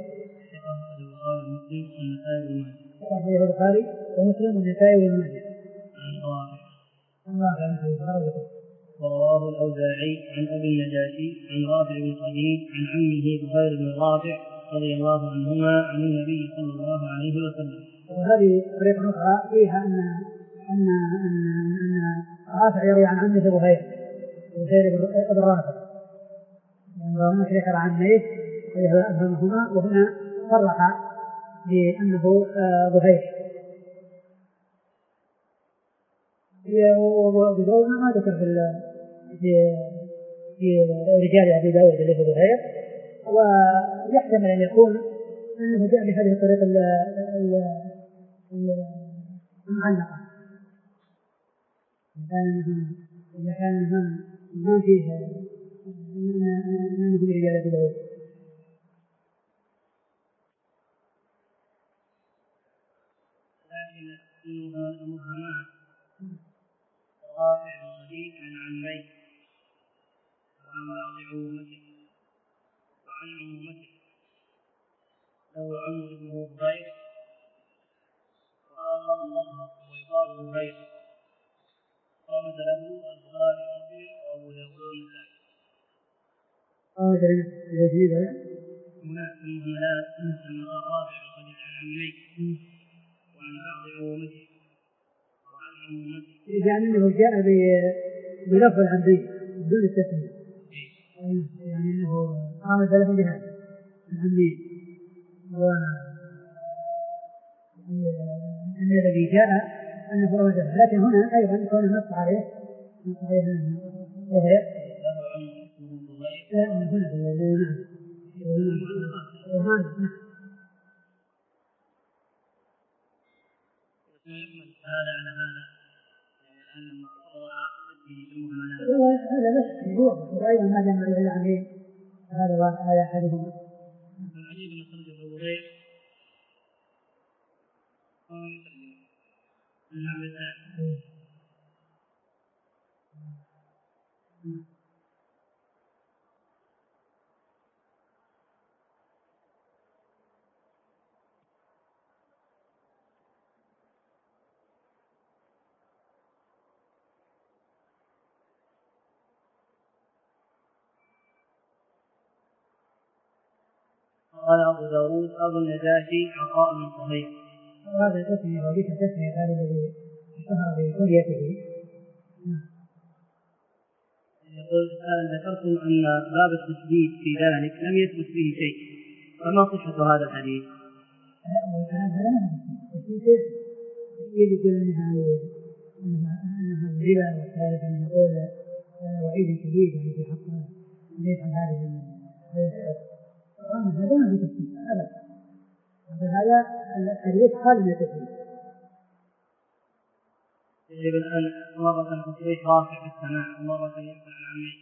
أخرجه البخاري ومسلم أخرجه البخاري ومسلم والنسائي والماجه. والنسائي والماجه. عن رافع عن رافع بن خديج ورواه الأوزاعي عن أبي النجاشي عن رافع بن خديج عن عمه بخير بن رافع رضي الله عنهما عن النبي صلى الله عليه وسلم. وهذه طريقة أخرى فيها أن أن أن أن رافع يروي عن عمه بخير بخير بن رافع يعني هناك ذكر عميه أبهمهما وهنا صرح بأنه بخير. وأبو داود ما ذكر في في رجال أبي داود اللي هو بخير، ويحتمل أن يكون أنه جاء بهذه الطريقة المعلقة إذا كان ما فيه أنه رجال أبي داود. لكن المهمات رافع صديق عن عمي وعن بعض عمومته وعن عمومته له عمر بن غير وآخر مصر ويقال غير قامت له البخاري ومسلم وأبو داود والنسائي. قامت له الجديد هناك المهملات أن رافع صديق عن عمي وعن بعض عمومته وعن عمومته يعني أنه جاء بلفظ العمري بدون التسمية يعني أنه قامت له بهذا العمري و أن الذي جاء أنه روجه، لكن هنا أيضا يكون النص عليه نص عليه أنه وغير لا هنا هذا على هذا أن المهملات هذا بس موضوع وأيضا ما جمع إلى العمري هذا هذا أحدهما. العجيب أن خرج أبو غير النعم الثاني. قال أبو داود أبو النجاشي عطاء بن صهيب. وهذا تسمية وذيك التسمية هذا الذي اشتهر بكليته. يقول ذكرتم أن باب التشديد في ذلك لم يثبت فيه شيء، فما صحة هذا الحديث؟ لا والكلام هذا ما يثبت فيه يقول أنها أنها الربا والثالث أن يقول وعيد شديد يعني في حق من يفعل هذه هذا ما في تفسير أبدا. هذا الحديث خالد من التفسير. يجب الآن مرة تصريح رافع في السماع ومرة يسمع عن عمي.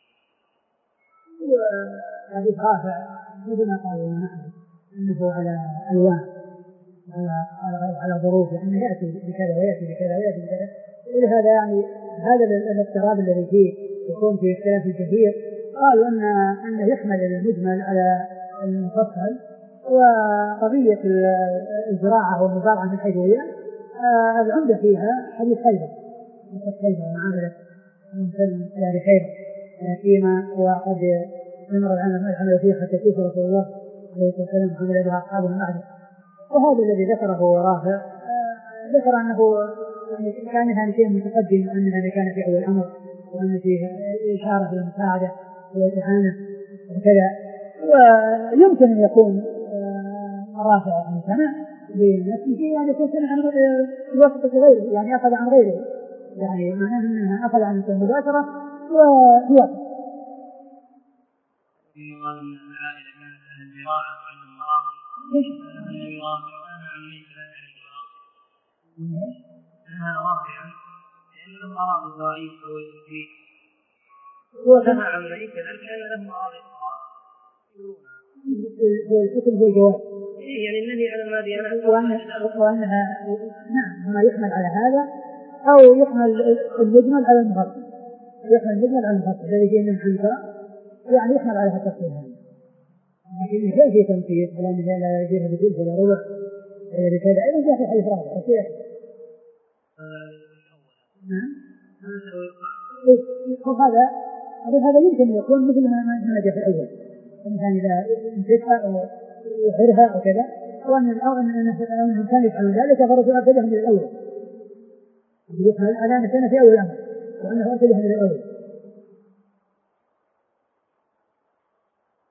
وحديث رافع مثل ما قال الإمام أحمد أنه على ألوان على على على ظروف يعني يأتي بكذا ويأتي بكذا ويأتي بكذا، ولهذا يعني هذا الاضطراب الذي فيه يكون في اختلاف كثير. قالوا أن أن يحمل المجمل على المفصل، وقضية الزراعة والمزارعة من حيث هي العمدة فيها حديث خيبر قصة خيبر ومعاملة المسلم إلى خيبر فيما وقد نمر العمل فيه حتى توفي رسول الله عليه الصلاة والسلام وعمل بها أصحابه المعدن. وهذا الذي ذكره رافع ذكر أنه كان هذا شيء متقدم وأن هذا كان في أول الأمر وأن فيه إشارة إلى المساعدة والإعانة وكذا. ويمكن أن يكون رافع عن سمع بنفسه يعني يكون سمع عن واسطة غيره يعني أخذ عن غيره يعني معناه أنها أخذ عن المباشرة وهو قال أن العائلة كانت أهل الزراعة وعندهم مراضي ليش؟ أنه يرافع وأنا عمي كذلك عن الزراعة أنها رافعا لأن له أراضي زراعية ويسكي وأنا عمي كذلك لأن له أراضي أخرى هو الحكم هو الجواز يعني النهي على المادي أنا وأنها نعم ما يحمل على هذا أو يحمل المجمل على المفصل يحمل المجمل على المفصل الذي فيه من حنكة يعني يحمل على التفصيل هذا. لكن جاء في تنفيذ على أن لا يجيها بثلث ولا ربع ولا بكذا أيضا جاء في حديث رابع وشيء نعم هذا هذا يمكن أن يكون مثل ما جاء في الأول الإنسان إذا امسكها أو يحرها وكذا وأن أنهم كانوا يفعلون ذلك فرسوا أرتدهم من الأول يحمل على أن كان في أول الأمر وأنه أرتدهم من الأول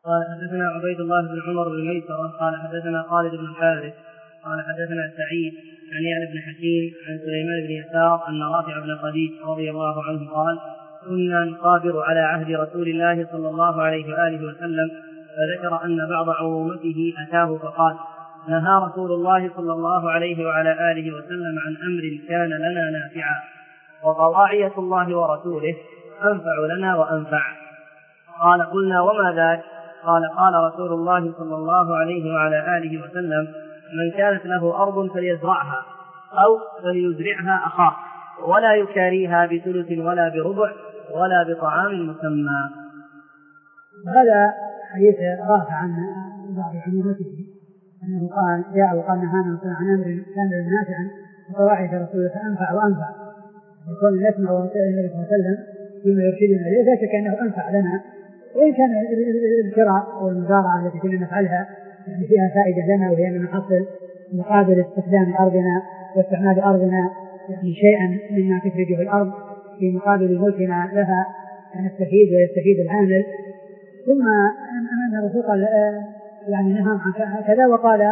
قال حدثنا عبيد الله بن عمر بن ميسرة قال حدثنا خالد بن الحارث قال حدثنا سعيد عن يعلى بن حكيم عن سليمان بن يسار أن رافع بن خديج رضي الله عنه قال كنا نقابر على عهد رسول الله صلى الله عليه وآله وسلم فذكر أن بعض عمومته أتاه فقال نهى رسول الله صلى الله عليه وعلى آله وسلم عن أمر كان لنا نافعا وطواعية الله ورسوله أنفع لنا وأنفع. قال قلنا وما ذاك؟ قال قال رسول الله صلى الله عليه وعلى آله وسلم من كانت له أرض فليزرعها أو فليزرعها أخاه ولا يكاريها بثلث ولا بربع ولا بطعام مسمى. هذا حديث رافع عن بعض عمومته أنه قال جاء وقال نهانا عن أمر كان نافعا وطواعية رسوله فأنفع وأنفع. يكون نسمع ونطيع النبي صلى الله عليه وسلم بما يرشدنا إليه لا شك أنه أنفع لنا، وإن كان الشراء والمزارعة التي كنا نفعلها يعني فيها فائدة لنا وهي أن نحصل مقابل استخدام أرضنا واستعمال أرضنا يعني شيئا مما تخرجه الأرض في مقابل ملكنا لها نستفيد ويستفيد العامل. ثم أن الرسول قال يعني نهى عن كذا وقال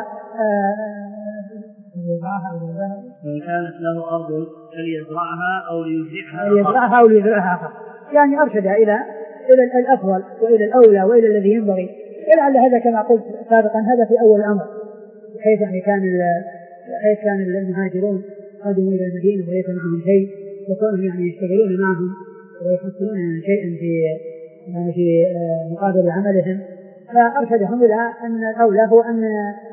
من كانت له أرض فليزرعها أو ليزرعها ليزرعها أو ليزرعها آخر، يعني أرشد إلى إلى الأفضل وإلى الأولى وإلى الذي ينبغي. ولعل هذا كما قلت سابقا هذا في أول الأمر، حيث يعني كان حيث كان المهاجرون قدموا إلى المدينة وليس معهم شيء وكانوا يعني يشتغلون معهم ويحصلون شيئا في يعني في مقابل عملهم، فأرشدهم إلى أن الأولى هو أن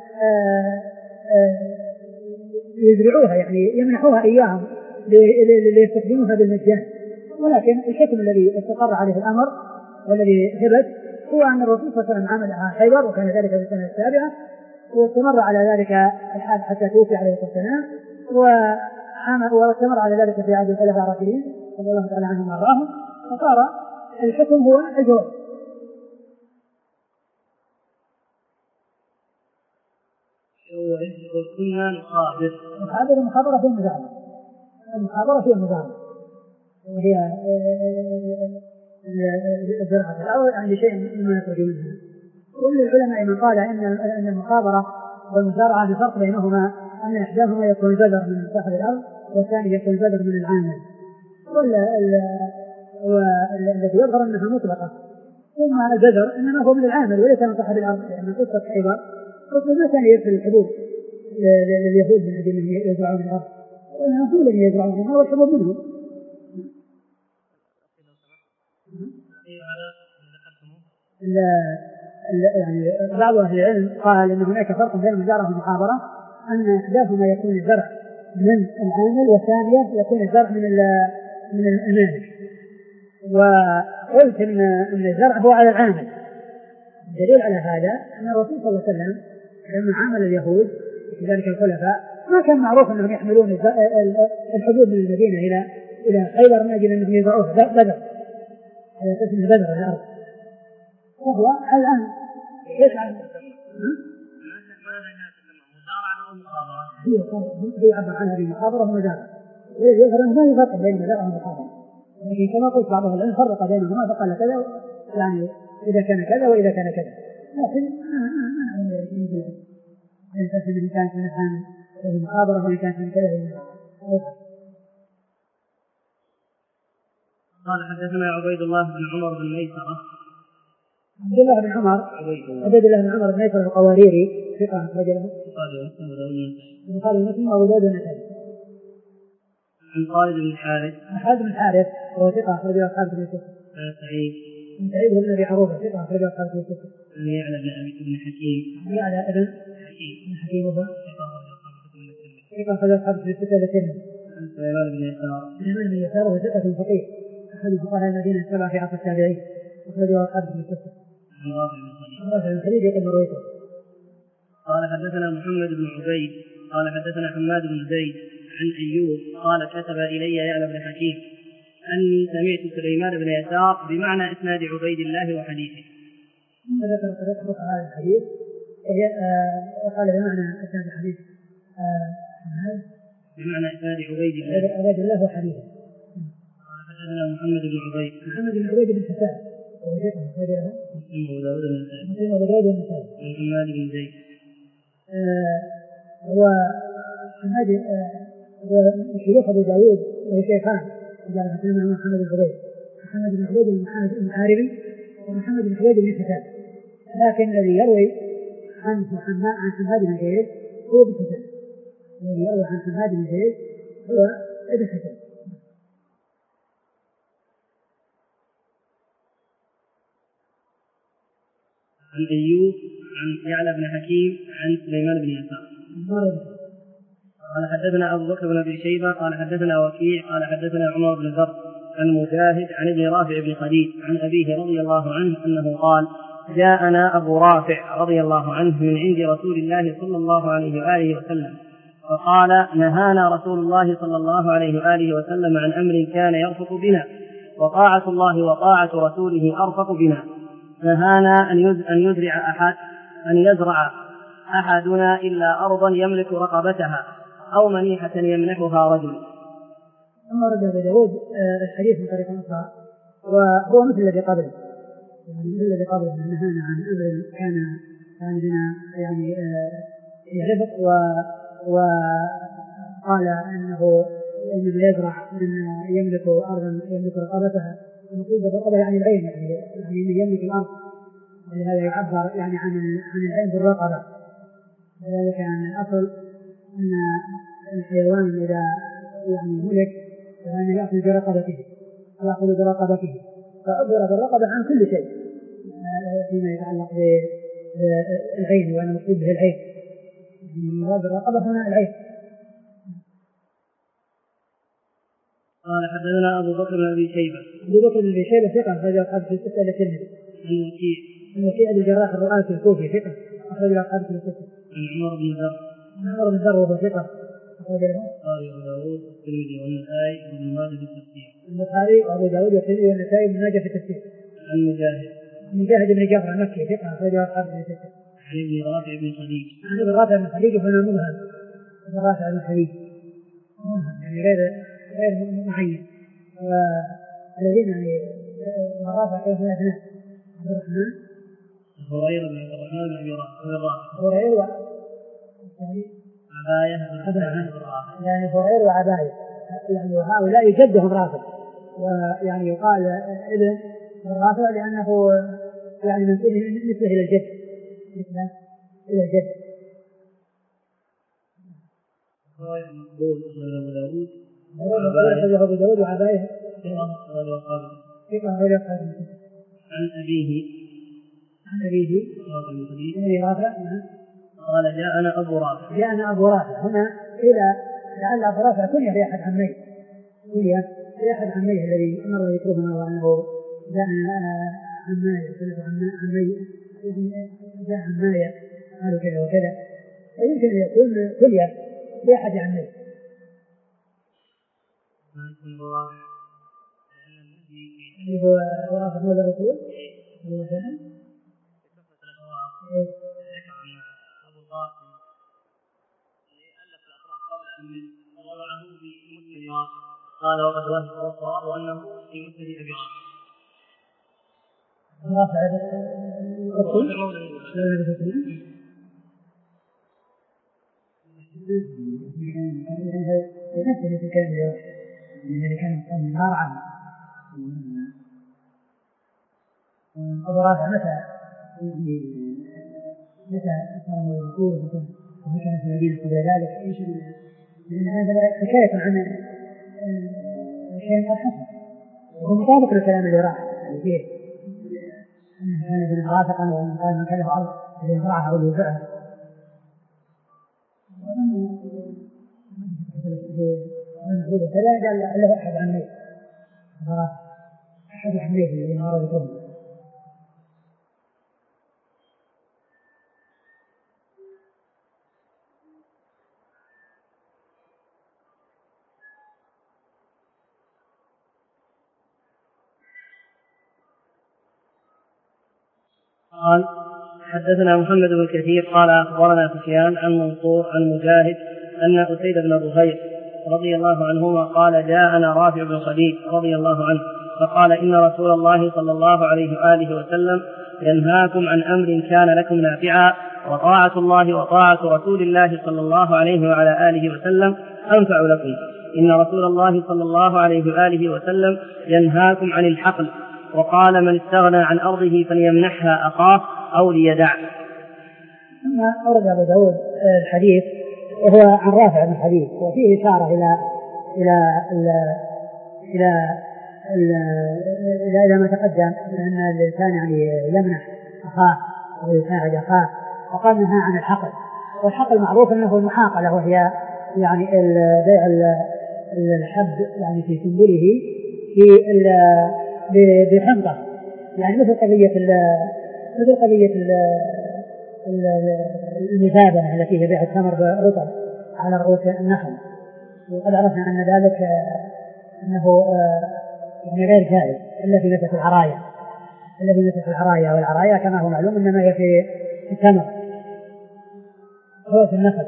يزرعوها يعني يمنحوها إياهم ليستخدموها بالمجان. ولكن الحكم الذي استقر عليه الأمر والذي ثبت هو أن الرسول صلى الله عليه وسلم عملها خيبر وكان ذلك في السنة السابعة واستمر على ذلك الحال حتى توفي عليه الصلاة والسلام، واستمر على ذلك في عهد الخلفاء الراشدين رضي الله تعالى عنهم وارضاهم، فصار الحكم هو الجواز. كنا نقابل هذه المخابرة في المزارع، المخابرة في المزارع وهي الزرعة الأول يعني شيء مما يخرج منها. كل العلماء من قال إن أن المخابرة والمزارعة بفرق بينهما أن إحداهما يكون البذر من صاحب الأرض والثاني يكون البذر من العامل، والذي يظهر أنها مطلقة. ثم البذر إنما هو من العامل وليس من صاحب الأرض، لأن قصة خيبر قصة ما كان يرسل الحبوب لليهود من أجل أنهم يزرعون الأرض، وإنما هم الذين يزرعونها والحبوب منهم. يعني بعض أهل العلم قال أن هناك فرق بين المزارعة والمخابرة، أن إحداهما يكون الزرع من العامل والثانية يكون الزرع من من المالك. وقلت إن أن الزرع هو على العامل. الدليل على هذا أن الرسول صلى الله عليه وسلم لما عامل اليهود كذلك الخلفاء ما كان معروف أنهم يحملون الحبوب من المدينة إلى إلى خيبر من أجل أنهم يزرعوه بدر على أساس أنه بدر الأرض، وهو الآن ليس عن هي عبر عنها بالمخابرة والمزارعة، ويظهر أنه ما يفرق بين المزارعة والمخابرة، لكن كما قلت بعض العلم فرق بينهما فقال كذا يعني إذا كان كذا وإذا كان كذا، لكن ما يجب أن يتأسف إن كانت من الحامل المخابرة وإن كانت من كذا. قال حدثنا عبيد الله بن عمر بن ميسرة. عبد الله بن عمر عبيد الله بن عمر بن ميسرة القواريري ثقة أخرج له البخاري ومسلم وأبو داود والنسائي. عن خالد بن الحارث خالد بن الحارث وهو ثقة أخرج له أصحاب الكتب الستة. سعيد بن سعيد بن أبي عروبة ثقة أخرج له أصحاب الكتب الستة. عن يعلى بن حكيم يعلى ابن حكيم بن حكيم وهو ثقة أخرج له أصحاب الكتب الستة للترمذي. عن سليمان بن يسار سليمان بن يسار وهو ثقة فقيه أحد فقهاء المدينة السبعة في عصر التابعين أخرج له أصحاب الكتب الستة. عن رافع بن خديج رافع بن خديج يقل مرويته. قال حدثنا محمد بن عبيد قال حدثنا حماد بن زيد عن أيوب قال كتب إلي يعلى بن حكيم أني سمعت سليمان بن يسار بمعنى إسناد عبيد الله وحديثه. ذكر طريقة هذا الحديث وقال بمعنى إسناد الحديث بمعنى إسناد عبيد الله عبيد الله وحديثه. قال حدثنا محمد بن عبيد محمد بن عبيد بن حسان وهو ثقة أخرج له مسلم وأبو داود والنسائي. مسلم وأبو داود والنسائي. عن حماد بن زيد. هو حماد هو شيوخ أبو داود وهو شيخان قال حدثنا محمد بن عبيد محمد بن عبيد المحاربي ومحمد بن عبيد بن كتاب، لكن الذي يروي عنه عن حماد بن زيد هو ابن كتاب، الذي يروي عن حماد بن زيد هو ابن كتاب. عن أيوب عن يعلى بن حكيم عن سليمان بن يسار قال حدثنا أبو بكر بن أبي شيبة قال حدثنا وكيع قال حدثنا عمر بن ذر عن مجاهد عن ابن رافع بن خديج عن أبيه رضي الله عنه أنه قال جاءنا أبو رافع رضي الله عنه من عند رسول الله صلى الله عليه وآله وسلم فقال نهانا رسول الله صلى الله عليه وآله وسلم عن أمر كان يرفق بنا وطاعة الله وطاعة رسوله أرفق بنا، نهانا أن يزرع أحد أن يزرع أحدنا إلا أرضا يملك رقبتها أو منيحة يمنحها رجل. ثم رد أبو داود الحديث من طريق أخرى وهو مثل الذي قبله، يعني مثل الذي قبله نهانا عن أمر كان كان بنا يعني يرفق وقال أنه إنما يزرع من يملك أرضا يملك رقبتها، المقصود بالرقبة يعني العين، يعني يعني يملك الأرض، ولهذا يعبر يعني عن عن العين بالرقبة، ذلك يعني الأصل أن الحيوان إذا يعني ملك فإنه يأخذ برقبته يأخذ برقبته فعبر بالرقبة عن كل شيء فيما يتعلق بالعين، وأنا مقصود به العين، يعني مراد الرقبة هنا العين. قال حدثنا أبو بكر بن أبي شيبة أبو بكر بن أبي شيبة ثقة أخرج أصحاب في الستة إلى الترمذي. عن وكيع عن وكيع بن الجراح الرؤاسي الكوفي ثقة أخرج أصحاب في الستة. عن عمر بن ذر عن عمر بن ذر وهو ثقة أخرج له البخاري وأبو داود والترمذي والنسائي وابن ماجه في التفسير. البخاري وأبو داود والترمذي والنسائي وابن ماجه في التفسير. عن مجاهد مجاهد بن جعفر المكي ثقة أخرج أصحاب في الستة. عن ابن رافع بن خديج عن ابن رافع بن خديج هنا مبهم، ابن رافع بن خديج مبهم يعني غير غير معين، والذين يعني رافع كيف اثنين عبد الرحمن هريرة بن عبد الرحمن بن أبي رافع هريرة عباية يعني هريرة وعباية يعني هؤلاء جدهم رافع، ويعني يقال ابن رافع لأنه يعني من مثله إلى الجد مثله إلى الجد. هريرة مقبول أبو داود هريرة أبو داود وعباية ثقة غير قابل. عن أبيه عن أبيه عن رافع قال جاءنا أبو رافع جاءنا أبو رافع هنا إلى لعل أبو رافع كنية لأحد عميه كنية لأحد عميه الذي مر ذكرهما وأنه جاءنا عماية سنة عماية يعني جاء عماية قالوا كذا وكذا، فيمكن أن يكون كنية لأحد عميه. اللي هو رافع مولى الرسول صلى الله عليه وسلم. ذكر أن أبو القاسم ألف الأطراف قبل أن وضعه بمسند رافع، قال وقد وصف أنه في مسند أبي رافع. رافع الرسول نفس الكلام الذي كان من رافع. أبو رافع متى يعني متى أصلا هو يقول وهي كانت في المدينة قبل ذلك إيش لأن هذا حكاية عن شيء قد حصل وهو مطابق للكلام اللي راح فيه أنه كان ابن رافقا وأن قال من كان الأرض الذي يزرعها أو يزرعها، وأن كذا قال له أحد عمي أحد عميه الذين مروا بكم. قال حدثنا محمد بن كثير قال أخبرنا سفيان عن منصور عن مجاهد أن أسيد بن ظهير رضي الله عنهما قال جاءنا رافع بن خديج رضي الله عنه فقال إن رسول الله صلى الله عليه وآله وسلم ينهاكم عن أمر كان لكم نافعا وطاعة الله وطاعة رسول الله صلى الله عليه وعلى آله وسلم أنفع لكم. إن رسول الله صلى الله عليه وآله وسلم ينهاكم عن الحقل وقال من استغنى عن أرضه فليمنحها أخاه أو ليدع. ثم أورد أبو داود الحديث وهو عن رافع بن الحديث وفيه إشارة إلى إلى إلى إلى إلى ما تقدم أن الإنسان يعني يمنح أخاه أو يساعد أخاه وقال نهى عن الحقل. والحقل معروف أنه المحاقلة وهي يعني بيع الحب يعني في سنبله في بحنطة يعني مثل قضية مثل قضية المزابنة التي هي بيع التمر برطب على رؤوس النخل. وقد عرفنا أن ذلك أنه يعني غير جائز إلا في مسألة العرايا إلا في مسألة العرايا والعرايا كما هو معلوم إنما هي في التمر هو في النخل.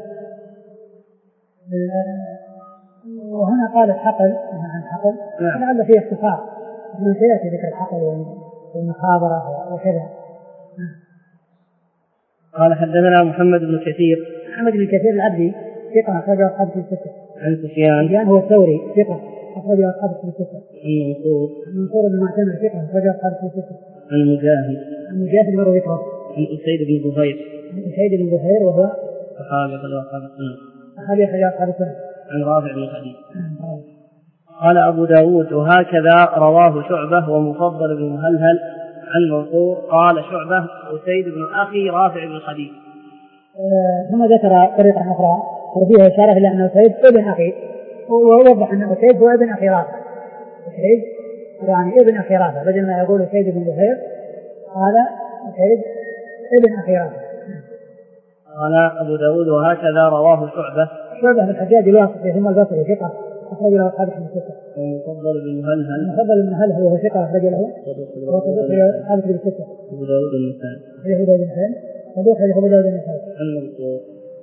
وهنا قال الحقل عن الحقل لعل فيه اختصار من سيأتي ذكر الحقل والمخابرة وكذا. قال حدثنا محمد بن كثير محمد بن كثير العبدي ثقة أخرجه أصحاب في الستة. عن سفيان سفيان هو الثوري ثقة أخرجه أصحاب في الستة. عن منصور منصور بن معتمر ثقة أخرجه أصحاب في الستة. عن مجاهد عن مجاهد مروي ذكره. عن أسيد بن ظهير عن أسيد بن ظهير وهو صحابي أخرجه أصحاب السنة. صحابي أخرجه أصحاب السنة. عن رافع بن الحديث. قال أبو داود وهكذا رواه شعبة ومفضل بن مهلهل عن منصور قال شعبة أسيد بن أخي رافع بن الحديث. آه ثم ذكر طريقة أخرى وفيها إشارة إلى أن أسيد ابن أخي ووضح أن أسيد هو ابن أخي رافع. أسيد يعني ابن أخي رافع بدل ما يقول أسيد بن ظهير قال أسيد ابن أخي رافع. قال أبو داود وهكذا رواه شعبة شعبة بن الحجاج الواسطي ثم البصري ثقة أخرج له أصحاب الكتب الستة. ومفضل بن مهلهل مفضل بن مهلهل وهو ثقة أخرج له وصدوق أصحاب الكتب الستة. أبو داود النسائي. أبو داود النسائي. صدوق أبو داود النسائي. عن منصور.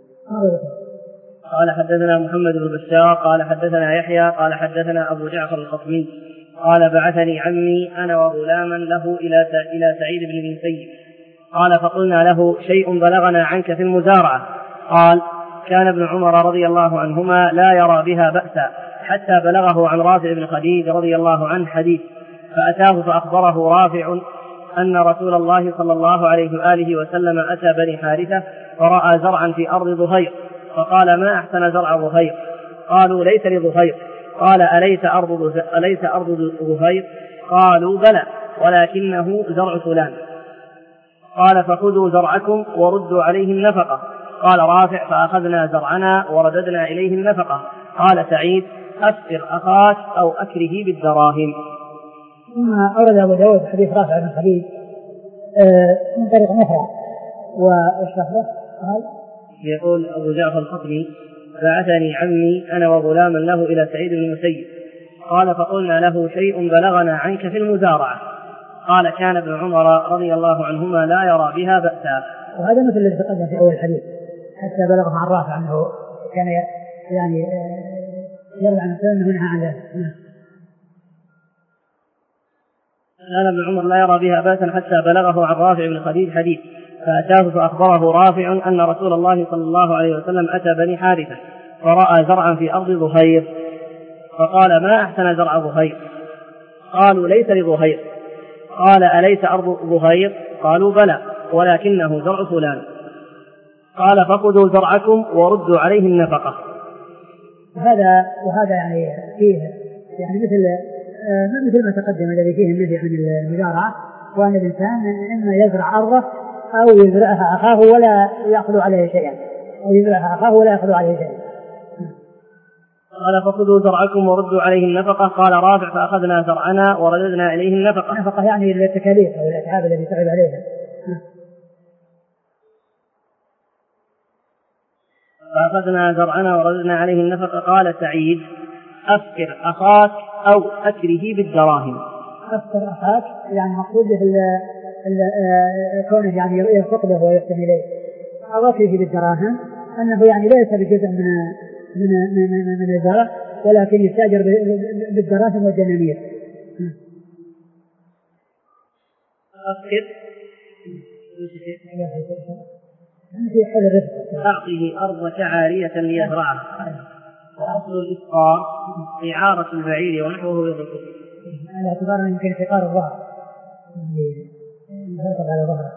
قال حدثنا محمد بن بشار قال حدثنا يحيى قال حدثنا أبو جعفر الخطمي قال بعثني عمي أنا وغلاما له إلى إلى سعيد بن المسيب قال فقلنا له شيء بلغنا عنك في المزارعة. قال كان ابن عمر رضي الله عنهما لا يرى بها بأسا حتى بلغه عن رافع بن خديج رضي الله عنه حديث فأتاه فأخبره رافع أن رسول الله صلى الله عليه وآله وسلم أتى بني حارثة فرأى زرعا في أرض ظهير فقال ما أحسن زرع ظهير. قالوا ليس لظهير. قال أليس أرض أليس أرض ظهير؟ قالوا بلى ولكنه زرع فلان. قال فخذوا زرعكم وردوا عليه النفقة. قال رافع فأخذنا زرعنا ورددنا إليه النفقة. قال سعيد أفقر أخاك أو أكره بالدراهم. ثم أورد أبو داود حديث رافع بن خديج من طريق أخرى واشرحه قال يقول أبو جعفر الخطمي بعثني عمي أنا وغلاما له إلى سعيد بن المسيب قال فقلنا له شيء بلغنا عنك في المزارعة. قال كان ابن عمر رضي الله عنهما لا يرى بها بأسا. وهذا مثل الذي تقدم في أول الحديث حتى بلغ عن رافع أنه كان يعني يرى عن أنه نهى عن ذلك. كان ابن عمر لا يرى بها بأسا حتى بلغه عن رافع بن خديج حديث فأتاه فأخبره رافع أن رسول الله صلى الله عليه وسلم أتى بني حارثة فرأى زرعا في أرض ظهير فقال ما أحسن زرع ظهير؟ قالوا ليس لظهير. قال أليس أرض ظهير؟ قالوا بلى ولكنه زرع فلان. قال فخذوا زرعكم وردوا عليه النفقة. هذا وهذا يعني فيه يعني مثل مثل ما تقدم الذي فيه النهي عن المزارعة وأن الإنسان إما يزرع أرضه أو يزرعها أخاه ولا يأخذ عليه شيئا أو يزرعها أخاه ولا يأخذ عليه شيئا. قال فخذوا زرعكم وردوا عليه النفقة. قال رافع فأخذنا زرعنا ورددنا إليه النفقة. النفقة يعني التكاليف أو الأتعاب التي تعب عليها. فأخذنا زرعنا ورددنا عليه النفقة. قال سعيد أفقر أخاك أو أكره بالدراهم. أفقر أخاك يعني مقصود كونه يعني يرفق به ويحسن إليه أو أكره بالدراهم أنه يعني ليس بجزء من من من من الزرع ولكن يستأجر بالدراهم والدنانير. أفكر في حال الرفق أعطه أرضك عارية ليزرعها. وأصل الإفقار إعارة البعير ونحوه يضرب على اعتبار أن يمكن احتقار الظهر يركب على ظهره.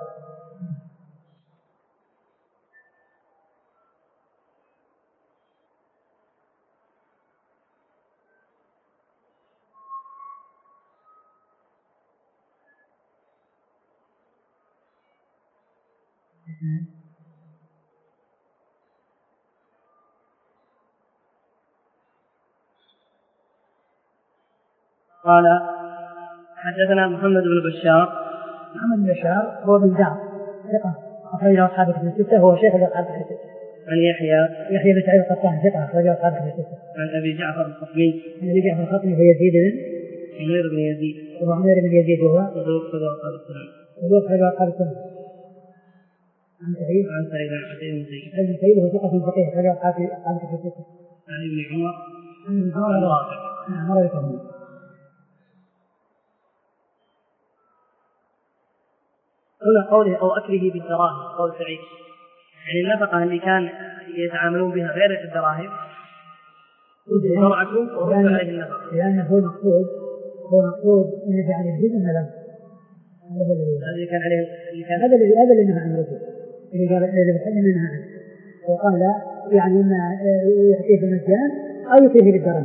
قال حدثنا محمد بن بشار. محمد بن بشار هو بن دار ثقة أخرج أصحاب الكتب الستة، هو شيخ أصحاب الكتب الستة. عن يحيى يحيى بن سعيد القطان ثقة أخرج أصحاب الكتب الستة. عن أبي جعفر الخطمي. عن أبي جعفر الخطمي هو يزيد بن عمير بن يزيد. وعمير بن يزيد هو صدوق أخرج أصحاب السنن. صدوق أخرج أصحاب السنن. عن سعيد عن سعيد عن سعيد بن سعيد. سعيد بن سعيد هو ثقة فقيه أخرج أصحاب الكتب الستة. عن ابن عمر. عن عمر رافع. نعم عمر يكمل. هنا قوله أو أكله بالدراهم قول سعيد، يعني النفقة اللي كان يتعاملون بها غير الدراهم شرعكم ورد عليه النفقة، لأنه هو مقصود هو مقصود أن يجعل الجزء من الأمر. هذا هو الذي كان عليه اللي كان هذا الذي هذا اللي نهى عنه الرسول، اللي قال الذي بحثنا نهى عنه، وقال يعني إما يعطيه بالمجان أو يعطيه بالدراهم.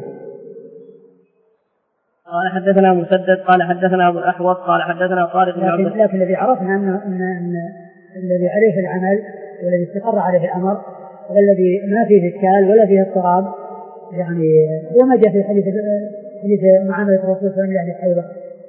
قال حدثنا مسدد قال حدثنا أبو الأحوص قال حدثنا طارق بن عبد. لكن, لكن الذي عرفنا أن, أن, أن الذي عليه العمل والذي استقر عليه الأمر والذي ما فيه إشكال ولا فيه اضطراب، يعني وما جاء في حديث حديث معاملة الرسول صلى الله عليه وسلم يعني حيضة.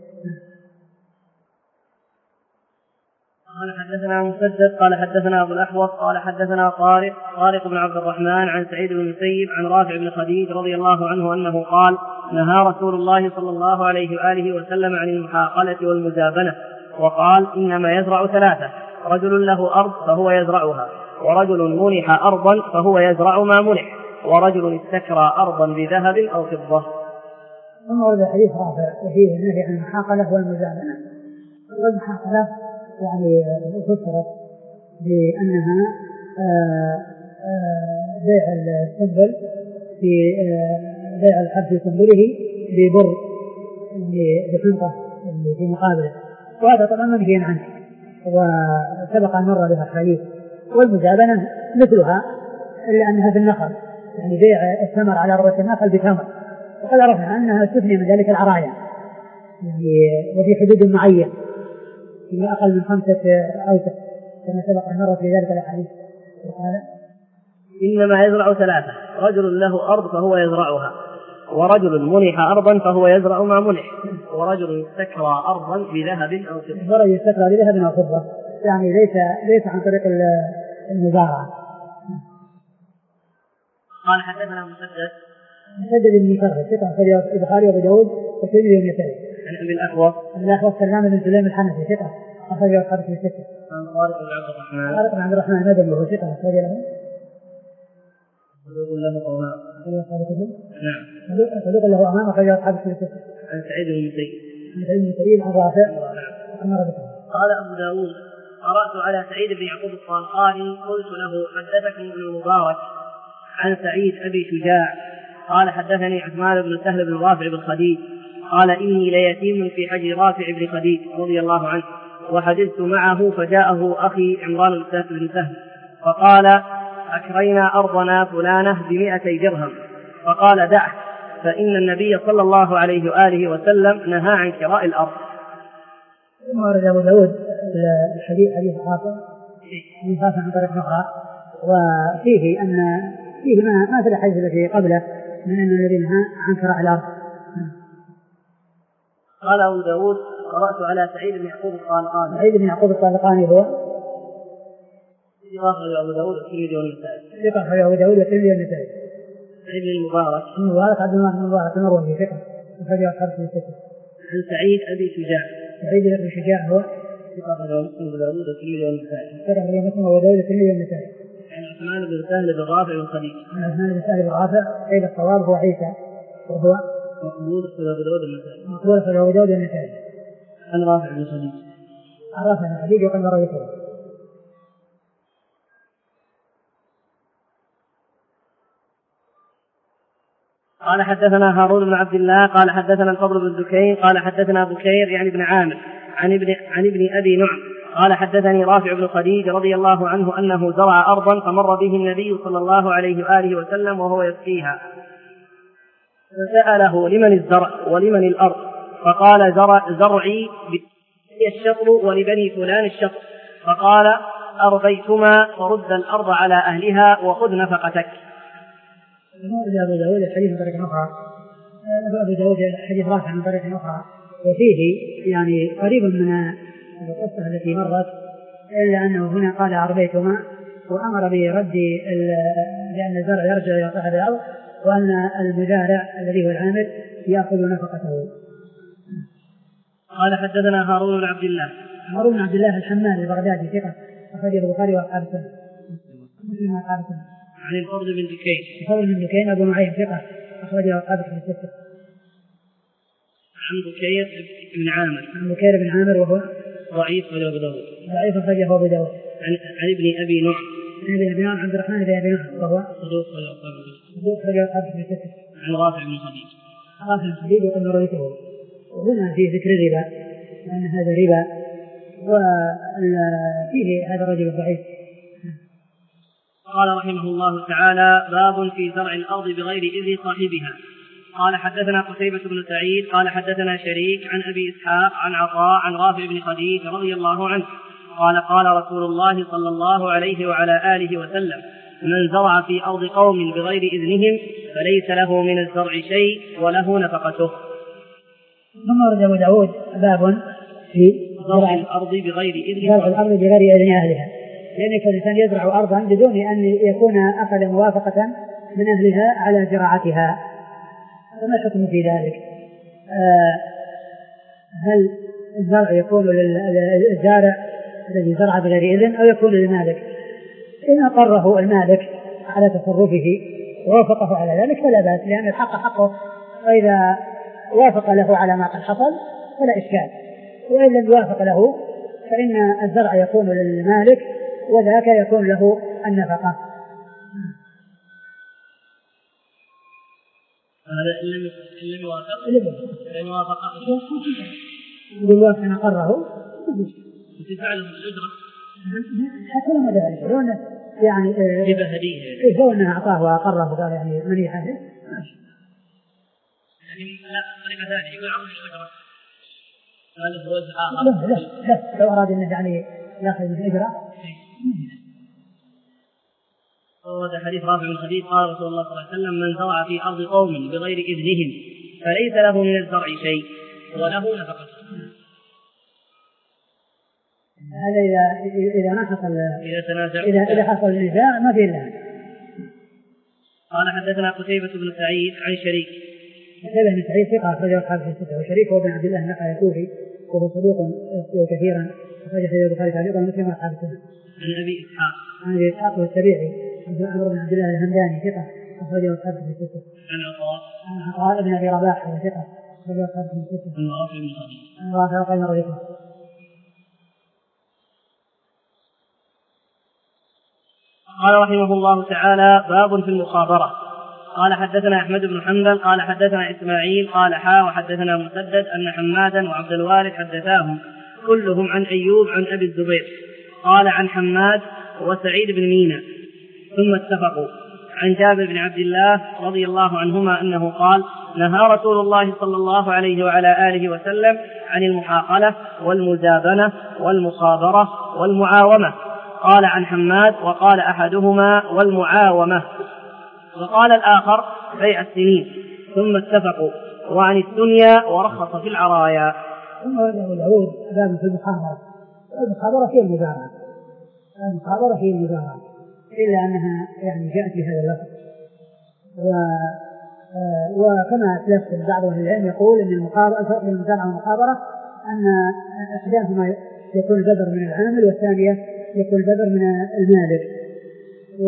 قال حدثنا مسدد قال حدثنا أبو الأحوص قال حدثنا طارق طارق بن عبد الرحمن عن سعيد بن المسيب عن رافع بن خديج رضي الله عنه أنه قال نهى رسول الله صلى الله عليه وآله وسلم عن المحاقلة والمزابنة، وقال إنما يزرع ثلاثة: رجل له أرض فهو يزرعها، ورجل منح أرضا فهو يزرع ما منح، ورجل استكرى أرضا بذهب أو فضة. ثم ورد حديث رافع وفيه النهي عن المحاقلة والمزابنة. والمحاقلة يعني فسرت بأنها بيع السنبل في بيع الحب في سنبله ببر بحنطة في مقابله، وهذا طبعا منهي عنه وسبق أن مر بها الحديث. والمزابنة مثلها إلا أنها في النخل، يعني بيع الثمر على رؤوس النخل بتمر، وقد عرفنا أنها تثني من ذلك العرايا يعني وفي حدود معينة في أقل من خمسة أوسق كما سبق أن مر في ذلك الحديث. وقال إنما يزرع ثلاثة: رجل له أرض فهو يزرعها، ورجل منح أرضا فهو يزرع ما منح، ورجل استكرى أرضا بذهب أو فضة. ورجل استكرى بذهب أو فضة يعني ليس ليس عن طريق المزارعة. قال حدثنا مسدد مسدد بن مسرهد ثقة أخرجه البخاري وأبو داود والترمذي والنسائي. عن أبي الأحوص عن الأحوص سلمان بن سليم الحنفي ثقة أخرجه أصحاب الكتب الستة. عن طارق بن عبد الرحمن طارق بن عبد الرحمن المدني وهو ثقة أخرج له صدوق له أمام. نعم. صدوق له أمام أخرج أصحاب الكتب الستة. عن سعيد بن المسيب. عن سعيد بن المسيب عن رافع. قال أبو داود: قرأت على سعيد بن يعقوب الطالقاني قلت له: حدثكم ابن المبارك عن سعيد أبي شجاع قال حدثني عثمان بن سهل بن رافع بن خديج قال إني ليتيم في حجر رافع بن خديج رضي الله عنه، وحدثت معه فجاءه أخي عمران بن سهل فقال: أكرينا أرضنا فلانة بمئتي درهم، فقال: دعه، فإن النبي صلى الله عليه وآله وسلم نهى عن كراء الأرض. ثم ورد أبو داود الحديث حديث خاصة حديث خاصة عن طريق أخرى، وفيه أن فيه ما ما في الحديث الذي قبله من أن الذي نهى عن كراء الأرض. قال أبو داود: قرأت على سعيد بن يعقوب الطالقاني. سعيد بن يعقوب الطالقاني هو ثقة أبو داود والترمذي والنسائي. ثقة أبو داود والترمذي والنسائي. سعيد بن المبارك. المبارك عبد الله بن المبارك المروزي ثقة أخرجه أصحاب الكتب. عن سعيد أبي شجاع. سعيد أبي شجاع هو ثقة أبو داود والترمذي والنسائي. ثقة أبو داود والترمذي والنسائي. عن عثمان بن سهل بن رافع بن خديج. عن عثمان بن سهل بن رافع قيل الصواب هو عيسى وهو مقبول أبو داود والنسائي. مقبول أبو داود والنسائي. عن رافع بن خديج. عرفنا الحديث وقد رويته. قال حدثنا هارون بن عبد الله قال حدثنا الفضل بن دكين قال حدثنا بكير يعني بن عامر عن ابن عن ابن ابي نعم قال حدثني رافع بن خديج رضي الله عنه انه زرع ارضا فمر به النبي صلى الله عليه واله وسلم وهو يسقيها فسأله لمن الزرع ولمن الارض فقال زرع زرعي الشطر ولبني فلان الشطر فقال أرضيتما فرد الأرض على أهلها وخذ نفقتك. أبو داود الحديث من طريق أخرى أبو داود حديث رافع من طريق أخرى وفيه يعني قريب من القصة التي مرت إلا أنه هنا قال أرضيتما وأمر برد لأن الزرع يرجع إلى صاحب الأرض وأن المزارع الذي هو العامل يأخذ نفقته. قال حدثنا هارون بن عبد الله هارون بن عبد الله الحمال البغدادي ثقة أخرجه البخاري وأصحاب السنة مسلم وأصحاب السنة. عن الفضل بن دكين الفضل بن دكين أبو نعيم ثقة أخرجه أصحاب السنة. عن بكير بن عامر عن بكير بن عامر وهو ضعيف أبو داود ضعيف أخرجه أبو داود. عن, عن ابن أبي نعم عن ابن أبي نعم عبد الرحمن بن أبي نعم وهو صدوق أخرجه أصحاب السنة. عن رافع بن خديج رافع بن خديج وقد رويته. وهنا في ذكر الربا لأن هذا ربا وفيه هذا الرجل الضعيف. قال رحمه الله تعالى باب في زرع الأرض بغير إذن صاحبها. قال حدثنا قتيبة بن سعيد قال حدثنا شريك عن أبي إسحاق عن عطاء عن رافع بن خديج رضي الله عنه قال قال رسول الله صلى الله عليه وعلى آله وسلم من زرع في أرض قوم بغير إذنهم فليس له من الزرع شيء وله نفقته. ثم ورد أبو داود باب في زرع الأرض بغير إذن زرع الأرض بغير إذن أهلها لأن يعني الإنسان يزرع أرضا بدون أن يكون أخذ موافقة من أهلها على زراعتها. فما الحكم في ذلك؟ آه هل الزرع يكون للزارع الذي زرع بغير إذن أو يكون للمالك؟ إن أقره المالك على تصرفه ووافقه على ذلك فلا بأس لأن الحق حقه وإذا وافق له على ما قد حصل فلا إشكال وإن لم يوافق له فإن الزرع يكون للمالك وذاك يكون له النفقة. هذا إن لم يوافق إن يوافق بالوافق أن أقره وتدفع له الأجرة حتى لما دفع له يعني هبة هدية لو أنه أعطاه وأقره وقال يعني منيحة ماشي. لكن لا طريقة ثانية يقول عطوا الأجرة هذا هو لا لا لا لو أراد أنه يعني يأخذ الأجرة. وهذا حديث رافع بن خديج قال رسول الله صلى الله عليه وسلم من زرع في أرض قوم بغير إذنهم فليس له من الزرع شيء وله نفقته. هذا إذا إذا ما حصل إذا تنازع إذا إذا حصل النزاع ما في إلا. قال حدثنا قتيبة بن سعيد عن شريك قتيبة بن سعيد ثقة أخرجه أصحاب الستة وشريك هو بن عبد الله النخعي الكوفي وهو صدوق يخطئ كثيرا أخرج حديث البخاري تعليقا ومسلم وأصحاب السنة. عن أبي إسحاق عن أبي إسحاق والسبيعي عمرو بن عبد الله الهمداني ثقة أخرجه أصحاب الستة. عن عطاء عن عطاء بن أبي رباح وهو ثقة أخرجه أصحاب الستة. عن رافع بن خديج عن رافع قال رجل. قال رحمه الله تعالى باب في المخابرة. قال حدثنا أحمد بن حنبل قال حدثنا إسماعيل قال حا وحدثنا مسدد أن حمادا وعبد الوارث حدثاهم كلهم عن أيوب عن أبي الزبير قال عن حماد وسعيد بن مينا ثم اتفقوا عن جابر بن عبد الله رضي الله عنهما أنه قال نهى رسول الله صلى الله عليه وعلى آله وسلم عن المحاقلة والمزابنة والمخابرة والمعاومة. قال عن حماد وقال أحدهما والمعاومة وقال الآخر بيع السنين ثم اتفقوا وعن الدنيا ورخص في العرايا. ثم ورد أبو داود باب في المخابرة. المخابرة هي المزارعة المخابرة هي المزارعة إلا أنها يعني جاءت بهذا اللفظ و... وكما أسلفت بعض أهل العلم يقول أن المخابرة الفرق بين المزارعة والمخابرة أن إحداهما يكون البذر من العامل والثانية يكون البذر من المالك. و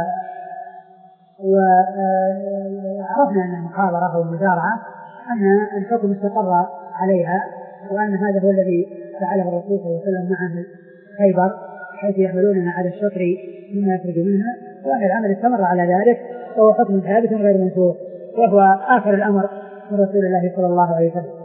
وعرفنا أن المخابرة أو المزارعة أن الحكم استقر عليها وأن هذا هو الذي فعله الرسول صلى الله عليه وسلم مع أهل خيبر حيث يحملوننا على الشطر مما يخرج منها، وأن العمل استمر على ذلك وهو حكم ثابت غير منسوخ، وهو آخر الأمر من رسول الله صلى الله عليه وسلم.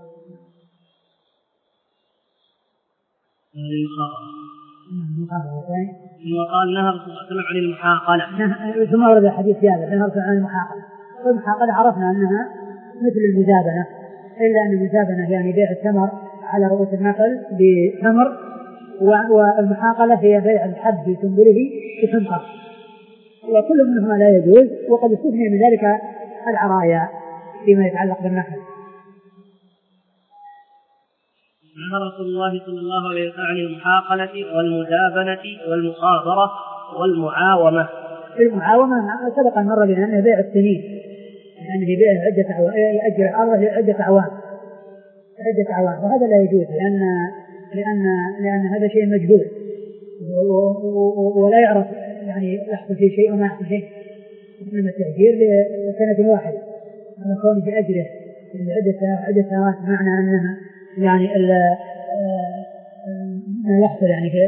وقال نهى رسول الله عن المحاقلة، ثم ورد الحديث هذا نهى رسول عن المحاقلة. والمحاقلة عرفنا أنها مثل المزابنة، إلا أن المزابنة يعني بيع التمر على رؤوس النخل بتمر، والمحاقلة هي بيع الحب بسنبله بحنطة، وكل منهما لا يجوز، وقد استثني من ذلك العرايا فيما يتعلق بالنخل. نهى رسول الله صلى الله عليه وسلم عن المحاقلة والمزابنة والمخاضرة والمعاومة. المعاومة سبق أن مر بنا أنه بيع السنين، يعني بيع عدة أعوام، يأجر الأرض لعدة أعوام عدة أعوام، وهذا لا يجوز لأن لأن لأن هذا شيء مجهول ولا يعرف، يعني يحصل فيه شيء وما يحصل شيء، إنما التأجير لسنة واحدة، أما كونه بأجره لعدة عدة سنوات معنى أنها يعني ما يحصل يعني في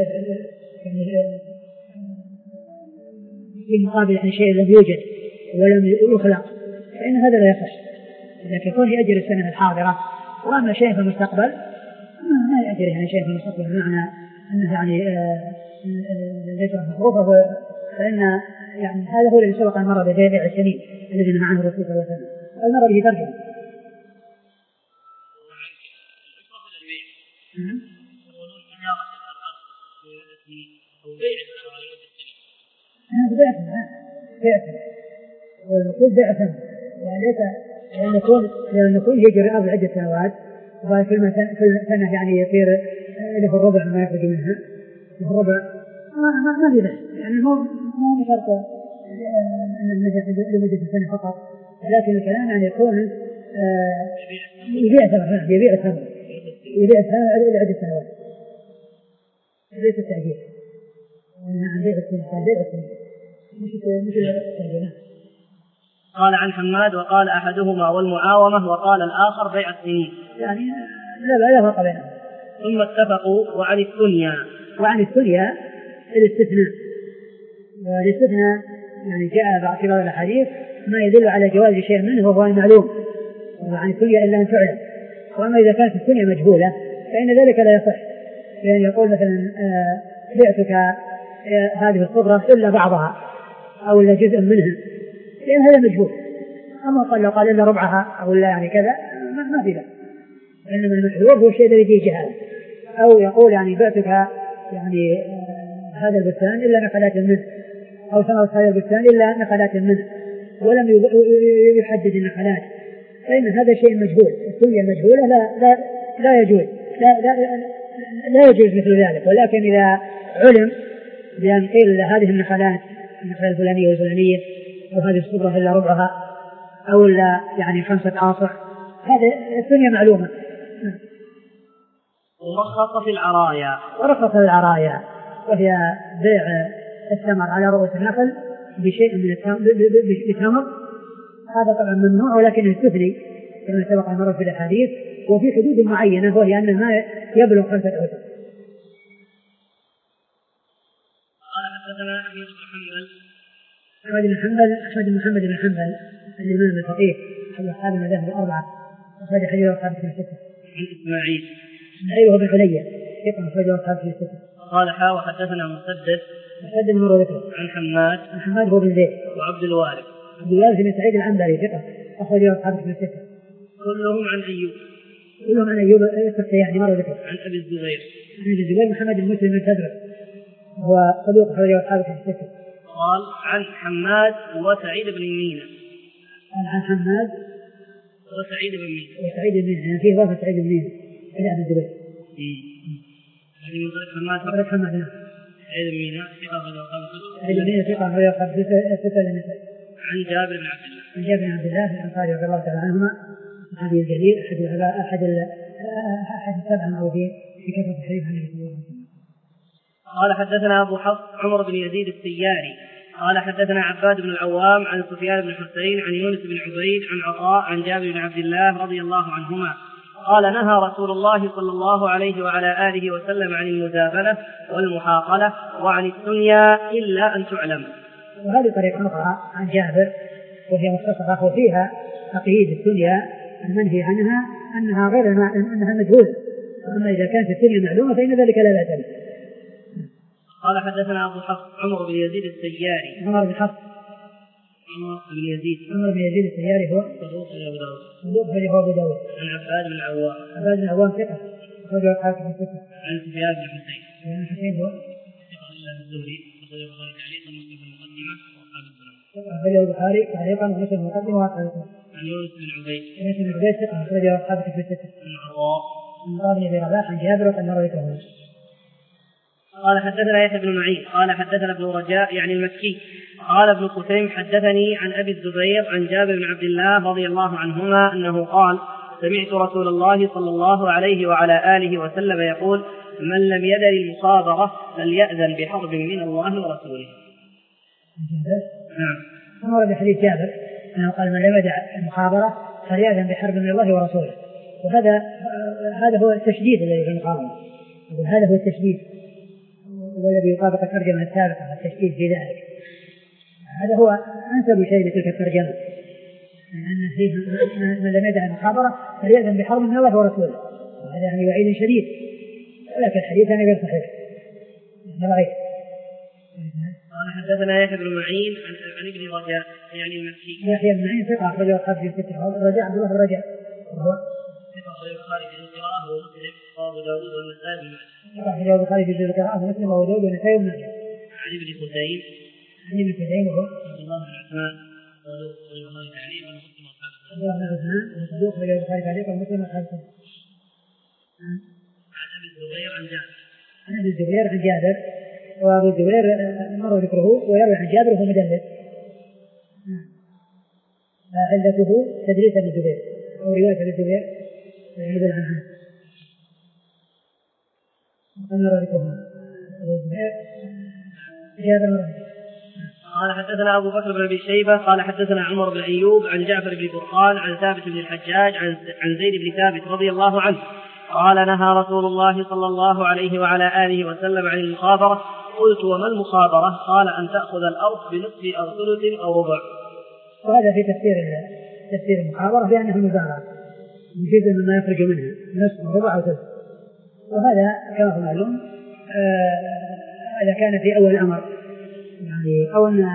في مقابل يعني شيء لم يوجد ولم يخلق، فإن هذا لا يصح. لكن يكون يأجر السنة الحاضرة، وأما شيء في المستقبل ما يأجر يعني شيء في المستقبل بمعنى أنه يعني ليس مخروفه، فإن يعني هذا هو الذي سبق أن مر ببيع السنين الذي نهى عنه الرسول صلى الله عليه وسلم، المر به ترجمة. هذا بيع بيع والمقصود بيع ثمن، وليس لأن يكون لأن يكون يجري الأرض عدة سنوات، وكل كل سنة يعني يصير له الربع ما يخرج منها، له الربع ما ما في بس، يعني هو مو شرط أن لمدة سنة فقط، لكن الكلام يعني يكون يبيع ثمن، يبيع ثمن يبيع ثمن لعدة سنوات، ليس التأجير. عن بيع السنة بيع السنة مش مش التأجير. قال عن حماد وقال أحدهما والمعاومة وقال الآخر بيع السنين، يعني لا لا لا فرق بينهم. ثم اتفقوا. وعن الثنيا وعن الثنيا الاستثناء، والاستثناء يعني جاء بعض بعض الأحاديث ما يدل على جواز شيء منه وهو المعلوم، وعن الثنيا إلا أن تعلم. وأما إذا كانت الثنيا مجهولة فإن ذلك لا يصح، لأن يقول مثلا بعتك هذه الصبرة إلا بعضها أو إلا جزء منها، لأن هذا مجهول. أما قال لو قال إلا ربعها أو إلا يعني كذا ما في ذلك، إنما المحذور هو الشيء الذي فيه جهالة. أو يقول يعني بعتك يعني هذا البستان إلا نخلات منه، أو ثمرة هذا البستان إلا نخلات منه، ولم يحدد النخلات، فإن هذا شيء مجهول. الثنيا المجهولة لا لا لا يجوز لا لا لا يجوز مثل ذلك. ولكن إذا علم بأن قيل هذه النخلات النخلة الفلانية والفلانية أو هذه الصبرة إلا ربعها أو إلا يعني خمسة آصع، هذا الثنيا معلومة. ورخص في العرايا ورخص في العرايا وهي بيع الثمر على رؤوس النخل بشيء من التمر، هذا طبعا ممنوع ولكن يستثني كما سبق المرة في الأحاديث، وفي حدود معينة، وهي أن ما يبلغ خمسة أوسق. قال حدثنا أحمد بن حنبل أحمد بن حنبل أحمد بن محمد بن حنبل الإمام الفقيه أحد أصحاب المذاهب الأربعة، أخرج حديث أصحاب في الستة. عن إسماعيل إسماعيل وابن علي ثقة أخرج أصحاب في الستة. قال حا وحدثنا مسدد مسدد بن رويته عن حماد عن حماد هو بن زيد وعبد الوارث عبد الوارث بن سعيد العنبري ثقة أخرج أصحاب في الستة. كلهم عن أيوب كلهم عن أيوب السختياني مرة ذكر. عن أبي الزبير عن أبي الزبير محمد بن مسلم بن تدرس هو صدوق أخرج أصحاب في الستة. قال عن حماد وسعيد بن مينا عن حماد وسعيد بن مينا وسعيد بن مينا يعني فيه ضافة سعيد بن مينا إلى أبي الزبير. يعني من طريق حماد طريق حماد نعم. سعيد بن مينا ثقة أخرج أصحاب الكتب. سعيد بن مينا ثقة أخرج أصحاب الستة للنساء. عن جابر بن عبد الله عن جابر بن عبد الله الأنصاري رضي الله تعالى عنهما الصحابي الجليل أحد أحد أحد السبع المعروفين في كثرة الحديث عن النبي صلى الله عليه وسلم. قال حدثنا أبو حفص عمر بن يزيد السياري قال حدثنا عباد بن العوام عن سفيان بن حسين عن يونس بن عبيد عن عطاء عن جابر بن عبد الله رضي الله عنهما قال نهى رسول الله صلى الله عليه وعلى آله وسلم عن المزابلة والمحاقلة وعن الدنيا إلا أن تعلم. وهذه طريقة أخرى عن جابر وهي مختصرة وفيها تقييد الدنيا المنهي عنها أنها غير أنها مجهولة، أما إذا كانت الدنيا معلومة فإن ذلك لا بأس به. قال حدثنا أبو حفص عمر بن يزيد السياري. عمر بن حفص عمر بن يزيد عمر بن يزيد السياري هو صدوق أبو داود. صدوق أبو داود. عن عباد بن عوام. عباد بن عوام ثقة رجل الحاكم ثقة. عن سفيان بن حسين. سفيان بن حسين هو ثقة إلا الزهري وصدق البخاري تعليقا ومسلم في المقدمة وأصحاب السنن. ثقة البخاري تعليقا ومسلم في المقدمة وأصحاب السنن. عن يونس بن عبيد. يونس بن عبيد ثقة رجل أصحاب الكتب الستة. عن عطاء. عن طارق بن رباح عن جابر وقد مر ذكره. قال حدثنا يحيى بن معين قال حدثنا ابن رجاء يعني المكي قال ابن قتيم حدثني عن أبي الزبير عن جابر بن عبد الله رضي الله عنهما أنه قال سمعت رسول الله صلى الله عليه وعلى آله وسلم يقول من لم يدر المصابرة فليأذن بحرب من الله ورسوله. نعم. أمر بحديث جابر أنه قال من لم يدع المخابرة فليأذن بحرب من الله ورسوله، وهذا هذا هو التشديد الذي في المخابرة، هذا هو التشديد والذي يطابق الترجمة السابقة التشديد في ذلك. هذا هو أنسب شيء لتلك الترجمة، أن فيه من لم يدع المخابرة فليأذن بحرب من الله ورسوله، وهذا يعني وعيد شديد، ولكن الحديث أنا غير صحيح. قال حدثنا يحيى بن معين عن ابن رجاء يعني المكي. يحيى بن معين ثقة أخرجه أصحاب في الستة. الرجاء عبد الله الرجاء وهو ثقة أخرجه البخاري في القراءة ومسلم وأبو داود والنسائي بن ماجه. ثقة أخرجه البخاري في القراءة ومسلم وأبو داود والنسائي بن ماجه. عن ابن خزيم عن ابن خزيم وهو عبد الله بن عثمان صدوق البخاري تعليقا ومسلم وأصحاب السنن. عبد الله بن عثمان صدوق أخرجه البخاري تعليقا ومسلم وأصحاب السنن. عن أبي الزبير عن جابر. عن أبي الزبير عن جابر، وأبو الزبير مر ذكره ويروي عن جابر وهو مدلس. علته تدريس أبي الزبير أو رواية أبي الزبير يدل عنها. مر ذكره أبو الزبير جابر مر. قال حدثنا أبو بكر بن أبي شيبة قال حدثنا عمر بن أيوب عن جعفر بن برقان عن ثابت بن الحجاج عن عن زيد بن ثابت رضي الله عنه قال نهى رسول الله صلى الله عليه وعلى آله وسلم عن المخابرة. قلت وما المخابرة؟ قال أن تأخذ الأرض بنصف أو ثلث أو ربع. وهذا في تفسير تفسير المخابرة بأنها المزارعة جزء مما يخرج منها نصف أو ربع أو ثلث، وهذا كما هو معلوم هذا كان في أول الأمر، يعني أو أن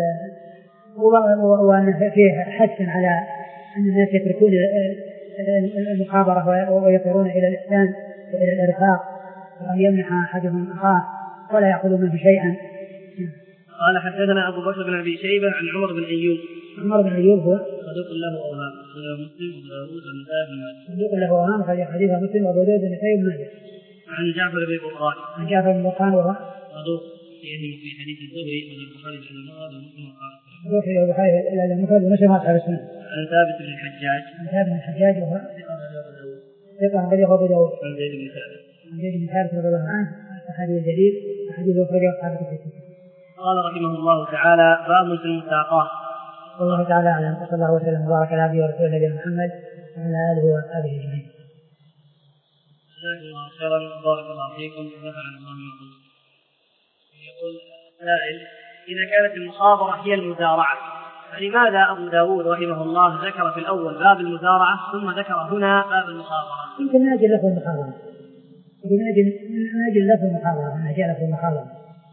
وأن فيه حث على أن الناس يتركون المخابرة ويطيرون إلى الإحسان وإلى الإرفاق، وأن يمنح أحدهم أخاه ولا يأخذ منه شيئا. قال حدثنا أبو بكر بن أبي شيبة عن عمر بن أيوب. عمر بن أيوب هو صدوق له أوهام أخرجه مسلم وأبو داود والنسائي بن ماجه. صدوق له أوهام أخرج حديثه مسلم وأبو داود والنسائي بن ماجه. عن جعفر بن برقان. عن جعفر بن برقان وهو صدوق يهم في حديث الزهري وأبو البخاري بن المفرد ومسلم وأصحاب السنن. صدوق في البخاري إلى المفرد ومسلم وأصحاب السنن. عن ثابت بن الحجاج. عن ثابت بن الحجاج وهو ثقة أخرجه أبو داود. عن زيد بن ثابت. عن زيد بن ثابت رضي الله عنه الحديث الجليل الحديث أخرجه أصحاب الكتب. قال رحمه الله تعالى باب في المساقات. والله تعالى أعلم، وصلى الله وسلم وبارك على عبده ورسوله نبينا محمد وعلى آله وأصحابه أجمعين. جزاكم الله خيرا وبارك الله فيكم ونفعنا الله بما قلتم. يقول السائل إذا كانت المخابرة هي المزارعة فلماذا أبو داود رحمه الله ذكر في الأول باب المزارعة ثم ذكر هنا باب المخابرة؟ يمكن من أجل لفظ المخابرة، يمكن من أجل من أجل لفظ المخابرة من أجل لفظ المخابرة.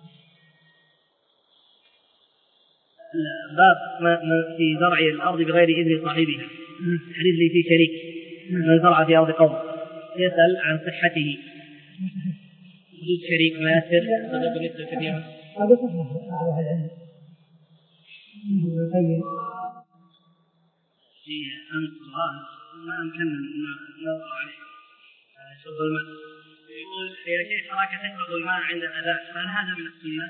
باب في زرع الأرض بغير إذن صاحبها، الحديث اللي فيه شريك من زرع في أرض قوم يسأل عن صحته، وجود شريك ماثر صدق نسبة كثيرة. هذا صحيح بعض أهل العلم. طيب. في أمس سؤال ما أمكننا نوقع عليه شرب الماء. يقول يا شيخ تراك تشرب الماء عند الأذان، فهل هذا من السنة؟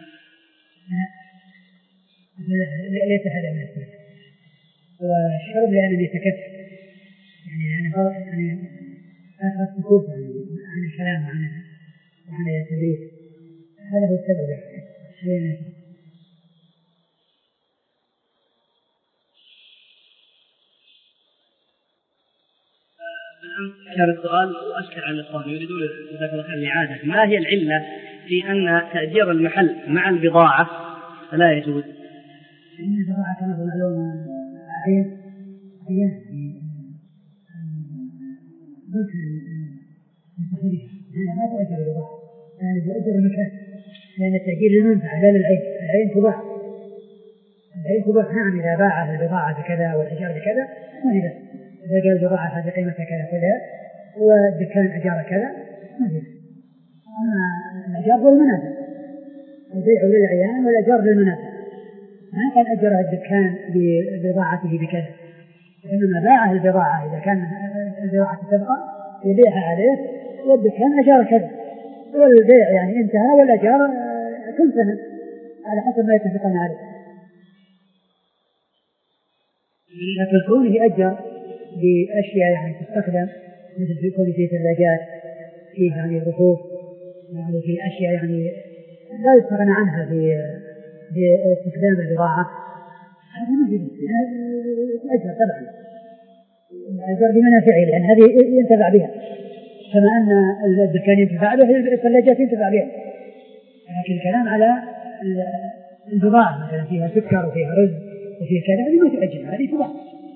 ليس هذا من السنة. والشرب لأنه يتكفل، يعني أنا يعني أخذ سكوت عن الكلام عن عن التدريس، هذا هو السبب. كان السؤال وأشكل على الإخوان يريدون جزاك الله خير الإعادة. ما هي العلة في أن تأجير المحل مع البضاعة لا يجوز؟ إن البضاعة كما هو معلوم عين عين ملك المستخدمين ما تأجر البضاعة، يعني تأجر المكان، لأن التأجير للمنفعة لا للعين. العين تباع، العين تباع. نعم إذا باع البضاعة بكذا والإيجار بكذا ما هي بس. إذا قال البضاعة هذه قيمتها كذا كذا والدكان أجار كذا ما هي بس. أما الأجار هو المنافع، البيع للعيان والأجار للمنافع. ما كان أجر الدكان ببضاعته بكذا، إنما باع البضاعة إذا كان البضاعة تبقى يبيعها عليه والدكان أجار كذا، والبيع يعني انتهى والأجار كل سنة على حسب ما يتفقون عليه. لكن كونه أجر بأشياء يعني تستخدم مثل في كون في ثلاجات، في يعني رفوف، يعني في أشياء يعني لا يستغنى عنها في باستخدام البضاعة، هذا ما يجوز. أجر طبعا أجر بمنافعه لأن هذه ينتفع بها، كما أن الدكان ينتفع بها الثلاجات ينتفع بها. لكن الكلام على البضاعة مثلا فيها سكر وفيها رز وفيها كذا هذه ما تؤجر، هذه تباع.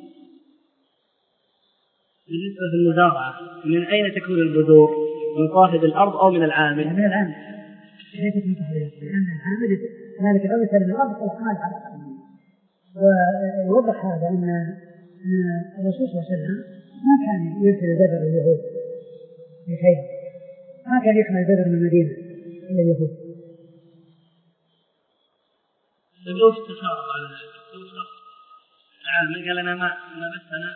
بالنسبة للمزارعة من أين تكون البذور؟ من صاحب الأرض أو من العامل؟ من العامل. ليست من صاحب الأرض، لأن العامل مالك الأرض يسلم الأرض خلاص ما يفعل. ويوضح هذا أن الرسول صلى الله عليه وسلم ما كان يرسل البذر لليهود بخير، ما كان يحمل البذر من المدينة إلى اليهود. لو استشار على العامل قال أنا ما ما بس أنا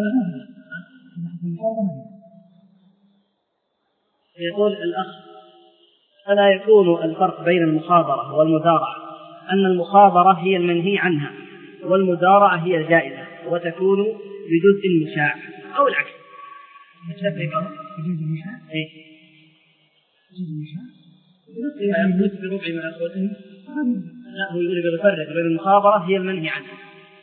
يقول الأخ فلا يكون الفرق بين المخابرة والمزارعة أن المخابرة هي المنهي عنها والمزارعة هي الجائزة وتكون بجزء مشاع أو العكس. بجزء مشاع؟ إيه بجزء مشاع؟ يجوز بربع ما أخذ. لا هو يقول بيفرق بين المخابرة هي المنهي عنها.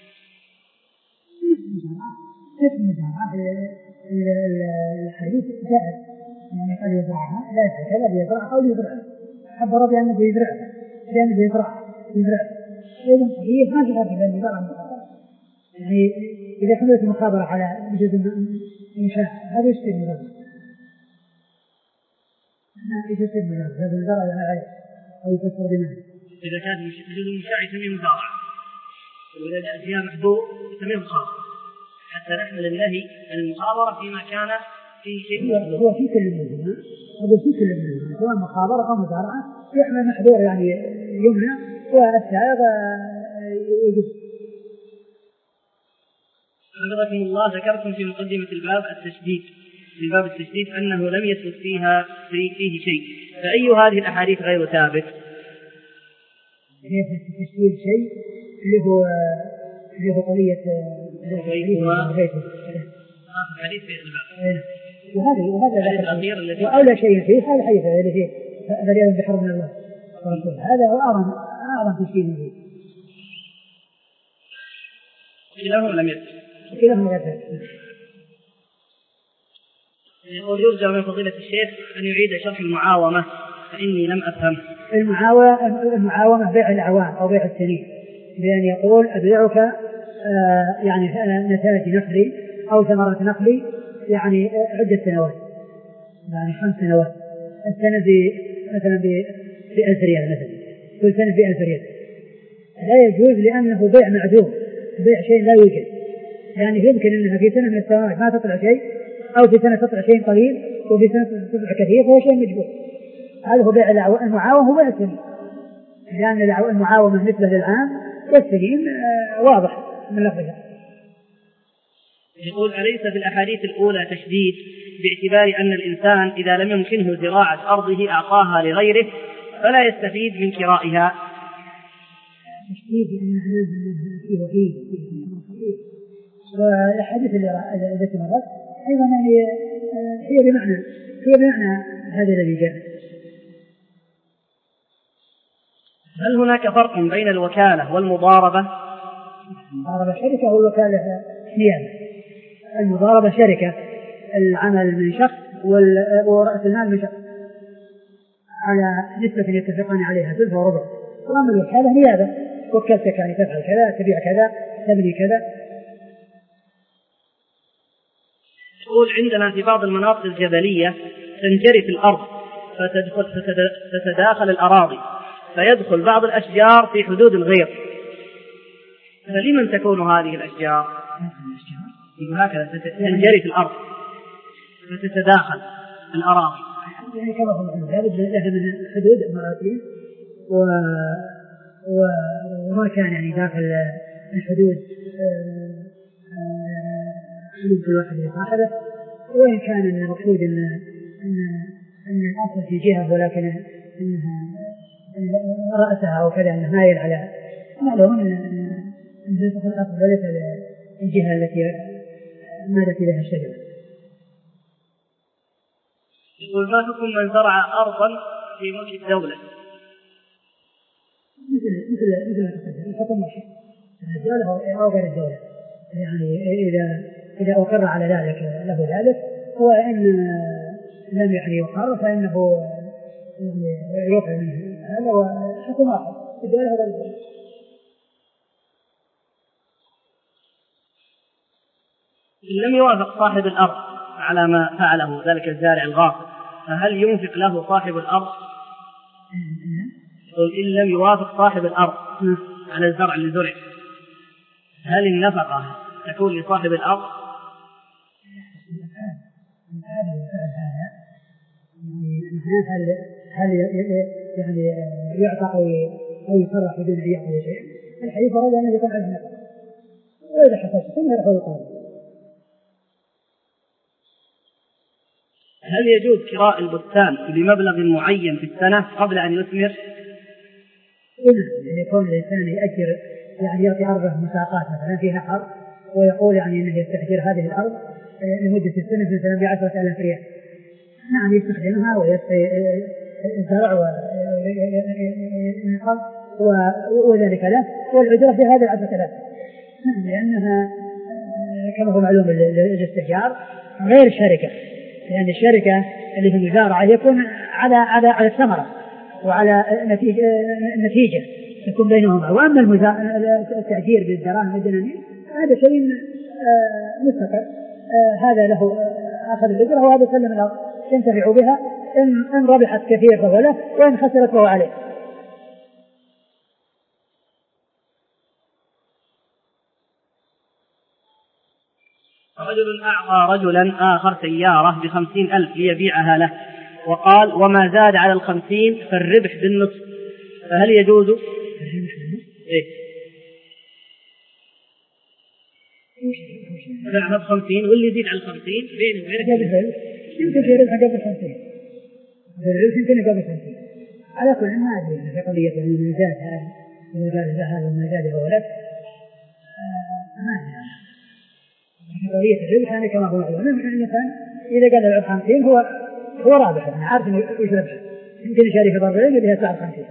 اسم المزارعة الحديث جائز، يعني قد يزرعها لا يفعل كذا يزرعها أو يزرعها، حب ربي أنه يزرعها لأنه يزرعها يزرعها إذن صحيح ما في فرق بين المزارعة والمخابرة. يعني إذا حملت المخابرة على جزء مشاع هذا يشتري المزارعة، ما يشتري المزارعة هذا المزارعة أو يفسر بمعنى إذا كان جزء مشاع يسميه مزارعة، وإذا جاء فيها محظور يسميه مخابرة، حتى نحمل النهي المخابرة فيما كان في شيء هو في كل منهم، هو في كل منهم سواء مخابرة أو مزارعة يحمل محظور يعني يمنع والسائغ يجب. حفظكم الله ذكرتم في مقدمة الباب التشديد في باب التشديد أنه لم يثبت فيها في فيه شيء، فأي هذه الأحاديث غير ثابت؟ هي في التشديد شيء اللي هو اللي هو قضية الحديث في الباب، وهذا وهذا وأولى شيء فيه هذا حديث اللي فيه فريضة بحرم من الله ورسوله، هذا هو أعظم أعظم تشديد فيه. كلاهما لم يثبت. كلاهما لم يثبت. يقول يرجى من فضيلة الشيخ أن يعيد شرح المعاومة فإني لم أفهم. المعاومة المعاومة بيع الأعوام أو بيع السنين، بأن يقول أبيعك آه يعني نتاج نخلي أو ثمرة نخلي يعني عدة سنوات، يعني خمس سنوات، السنة ب مثلا بألف ريال مثلا، كل سنة بألف ريال، لا يجوز لأنه بيع معدوم، بيع شيء لا يوجد. يعني يمكن أنها في سنة من السنوات ما تطلع شيء، أو في سنة تطلع شيء قليل، وفي سنة تطلع كثير، فهو شيء مجبور. هذا هو بيع المعاومة، هو بيع السنين، لأن المعاومة نسبة للعام والسنين آه واضح من لفظها. يقول أليس في الأحاديث الأولى تشديد باعتبار أن الإنسان إذا لم يمكنه زراعة أرضه أعطاها لغيره فلا يستفيد من كرائها؟ تشديد يعني معناه أنه فيه وعيد، والأحاديث التي مرت أيضا يعني هي بمعنى هي بمعنى هذا الذي جاء. هل هناك فرق بين الوكالة والمضاربة؟ المضاربة شركة والوكالة نيابة. المضاربة شركة العمل من شخص ورأس المال من شخص على نسبة يتفقان عليها ثلث وربع، وأما الوكالة نيابة، وكلتك يعني تفعل كذا، تبيع كذا، تبني كذا. تقول عندنا في بعض المناطق الجبلية تنجرف الأرض فتدخل تتداخل الأراضي، فيدخل بعض الأشجار في حدود الغير، فلمن تكون هذه الأشجار؟ هكذا تنجرف الأرض فتتداخل الأراضي، يعني كما هو لابد لها من حدود مراتين، وما كان يعني داخل الحدود حدود كل واحد لصاحبه، وإن كان المقصود أن أن أن الأصل في جهة ولكن أنها رأسها أو كذا أنه مايل على معلوم أن جزء الأصل وليس الجهة التي مادت إليها الشجرة. يقول ما حكم من زرع أرضا في ملك الدولة؟ مثل مثل مثل ما تقدم الحكم ماشي الدولة أو غير الدولة، يعني إذا إذا أقر على ذلك له ذلك، وإن لم يعني يقر فإنه يعني يقع منه هذا، وحكم واحد الدولة وغير الدولة. إن لم يوافق صاحب الأرض على ما فعله ذلك الزارع الغاصب، فهل ينفق له صاحب الأرض؟ إن لم يوافق صاحب الأرض على الزرع اللي زرع، هل النفقة تكون لصاحب الأرض؟ هل هل يعني يعطى أو يصرح بدون أن يأخذ شيء؟ الحديث ورد أن يكون عليه نفقة، وإذا حصل ثم يدخل القاضي. هل يجوز كراء البستان بمبلغ معين في السنة قبل أن يثمر؟ يعني يكون الإنسان يأجر، يعني يعطي أرضه مساقات مثلا في نحر، ويقول يعني أنه يستأجر هذه الأرض لمدة السنة مثلا بعشرة آلاف ريال، نعم يستخدمها ويسقي الزرع وذلك له، والعذر في هذه العشرة آلاف، لأنها كما هو معلوم الاستئجار غير شركة، لأن الشركة اللي في المزارعة يكون على على على الثمرة وعلى نتيجة نتيجة تكون بينهما، وأما التأجير بالدراهم والدنانير هذا شيء مستقر، هذا له أخذ الأجرة وهذا سلم الأرض ينتفع بها، إن, إن ربحت كثير فهو له، وإن خسرت فهو عليه. رجل أعطى رجلا آخر سيارة بخمسين ألف ليبيعها له، وقال وما زاد على الخمسين فالربح بالنصف، فهل يجوز؟ إيه؟ بعها بخمسين واللي يزيد على الخمسين بينه وبينك يمكن في ربح قبل خمسين، يمكن قبل خمسين، على كل ما أدري في قضية المزاد هذا المزاد هذا المزاد هو لك ما أدري قضية الربح يعني كما هو معلوم، الإنسان إذا قال العب خمسين هو هو رابح، يعني عارف إنه إيش ربح، يمكن يشاري في ضربين اللي هي سعر خمسين.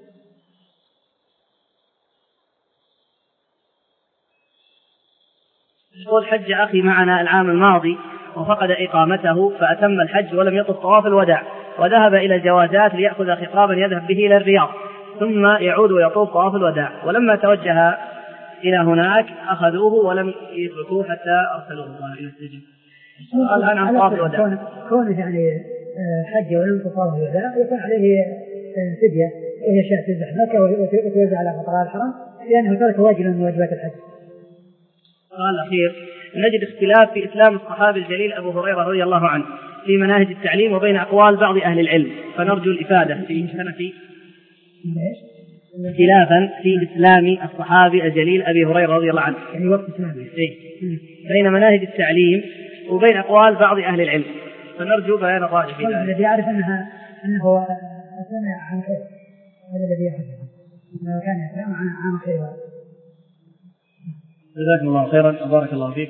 يقول حج أخي معنا العام الماضي وفقد إقامته فأتم الحج ولم يطف طواف الوداع، وذهب إلى الجوازات ليأخذ خطابا يذهب به إلى الرياض، ثم يعود ويطوف طواف الوداع، ولما توجه إلى هناك أخذوه ولم يتركوه حتى أرسلوه إلى السجن. الآن عن طواف الوداع كونه يعني حج ولم يطف طواف الوداع يكون عليه فدية، وهي شاة تذبح مكة وتوزع على فقراء الحرم، لأنه ترك واجب من واجبات الحج. السؤال الأخير، نجد اختلاف في إسلام الصحابي الجليل أبو هريرة رضي الله عنه في مناهج التعليم وبين أقوال بعض أهل العلم، فنرجو الإفادة في سنة اختلافا في إسلام الصحابي الجليل أبي هريرة رضي الله عنه يعني وقت إسلامي بين مناهج التعليم وبين أقوال بعض أهل العلم، فنرجو بيان الراجح في ذلك. الذي يعرف أنها أنه أسلم عن خير، هذا الذي يعرف أنه كان يسلم عن خير. جزاكم الله خيرا وبارك الله فيكم.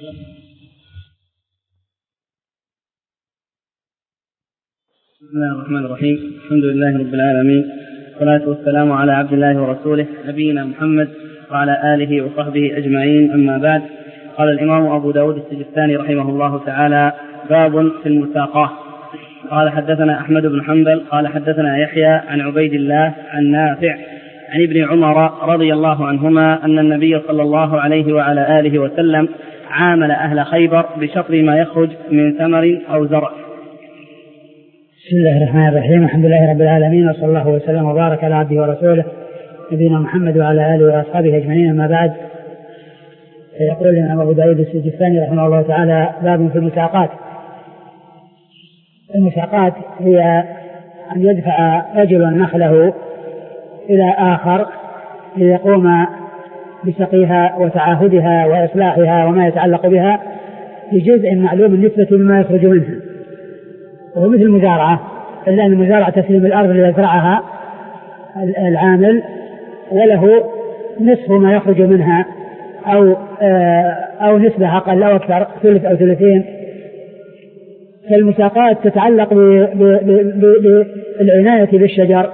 بسم الله الرحمن الرحيم، الحمد لله رب العالمين، والصلاة والسلام على عبد الله ورسوله نبينا محمد وعلى آله وصحبه أجمعين، أما بعد. قال الإمام أبو داود السجستاني رحمه الله تعالى: باب في المساقاة. قال حدثنا أحمد بن حنبل قال حدثنا يحيى عن عبيد الله عن نافع عن ابن عمر رضي الله عنهما أن النبي صلى الله عليه وعلى آله وسلم عامل أهل خيبر بشطر ما يخرج من ثمر أو زرع. بسم الله الرحمن الرحيم. الحمد لله رب العالمين، وصلى الله وسلم وبارك على عبده ورسوله نبينا محمد وعلى آله وأصحابه أجمعين، أما بعد. يقول الإمام أبو داود السجستاني رحمه الله تعالى: باب في المساقات. المساقات هي أن يدفع رجل نخله إلى آخر ليقوم بسقيها وتعاهدها وإصلاحها وما يتعلق بها بجزء معلوم النسبة مما يخرج منها، وهو مثل المزارعة، إلا أن المزارعة تسلم الأرض ليزرعها العامل وله نصف ما يخرج منها أو أو نسبة أقل أو أكثر، ثلث أو ثلثين. فالمساقات تتعلق بالعناية بالشجر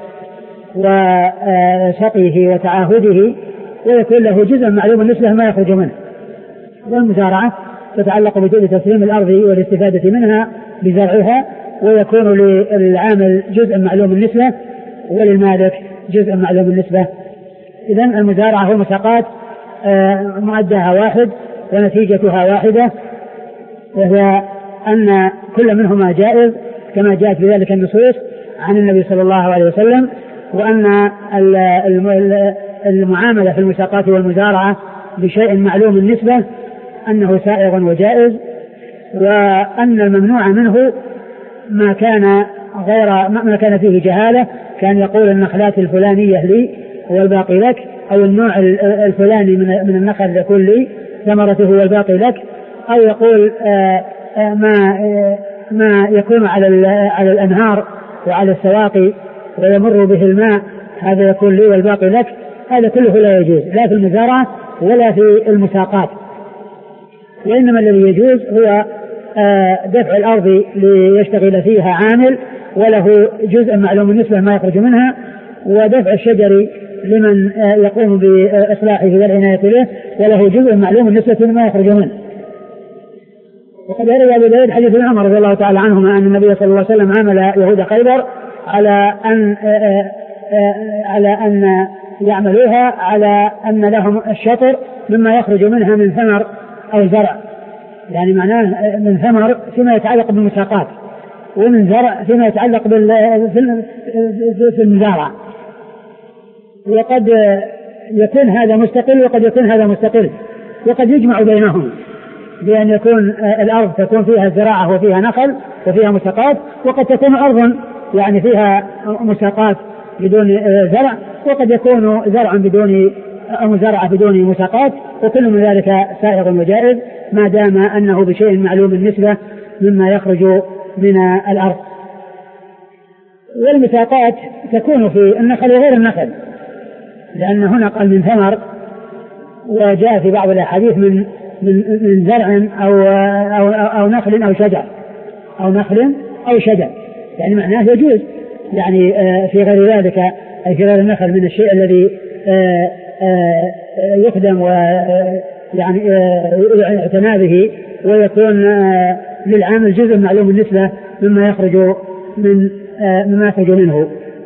وسقيه وتعاهده، ويكون له جزء معلوم النسبة ما يخرج منه. والمزارعة تتعلق بتسليم الأرض والاستفادة منها بزرعها، ويكون للعامل جزء معلوم النسبة وللمالك جزء معلوم النسبة. إذن المزارعة والمساقات مؤداها واحد ونتيجتها واحدة، وهي أن كل منهما جائز كما جاءت بذلك النصوص عن النبي صلى الله عليه وسلم، وأن المعاملة في المساقات والمزارعة بشيء معلوم النسبة أنه سائغ وجائز، وأن الممنوع منه ما كان غير ما كان فيه جهالة، كان يقول النخلات الفلانية لي والباقي لك، أو النوع الفلاني من النخل يكون لي ثمرته والباقي لك، أو يقول ما ما يكون على على الأنهار وعلى السواقي ويمر به الماء هذا يكون لي والباقي لك. هذا كله لا يجوز لا في المزارعة ولا في المساقات، وإنما الذي يجوز هو دفع الأرض ليشتغل فيها عامل وله جزء معلوم النسبة ما يخرج منها، ودفع الشجر لمن يقوم بإصلاحه والعناية به وله جزء معلوم النسبة ما يخرج منه. وقد روى أبو داود حديث ابن عمر رضي الله تعالى عنهما أن النبي صلى الله عليه وسلم عامل يهود خيبر على أن على أن يعملوها على أن لهم الشطر مما يخرج منها من ثمر أو زرع، يعني معناه من ثمر فيما يتعلق بالمساقات، ومن زرع فيما يتعلق في المزارعة. وقد يكون هذا مستقل وقد يكون هذا مستقل، وقد يجمع بينهم بأن يكون الأرض تكون فيها زراعة وفيها نخل وفيها مساقات، وقد تكون أرض يعني فيها مساقات بدون زرع، وقد يكون زرع بدون أو مزارعة بدون مساقات، وكل من ذلك سائغ وجائز ما دام أنه بشيء معلوم النسبة مما يخرج من الأرض. والمساقات تكون في النخل وغير النخل، لأن هنا قال من ثمر، وجاء في بعض الأحاديث من من زرع أو أو أو نخل أو شجر أو نخل أو شجر، يعني معناه يجوز يعني في غير ذلك، أي في غير النخل من الشيء الذي يخدم ويعني يعتنى به ويكون للعامل جزء معلوم النسبة مما يخرج من مما يخرج منه.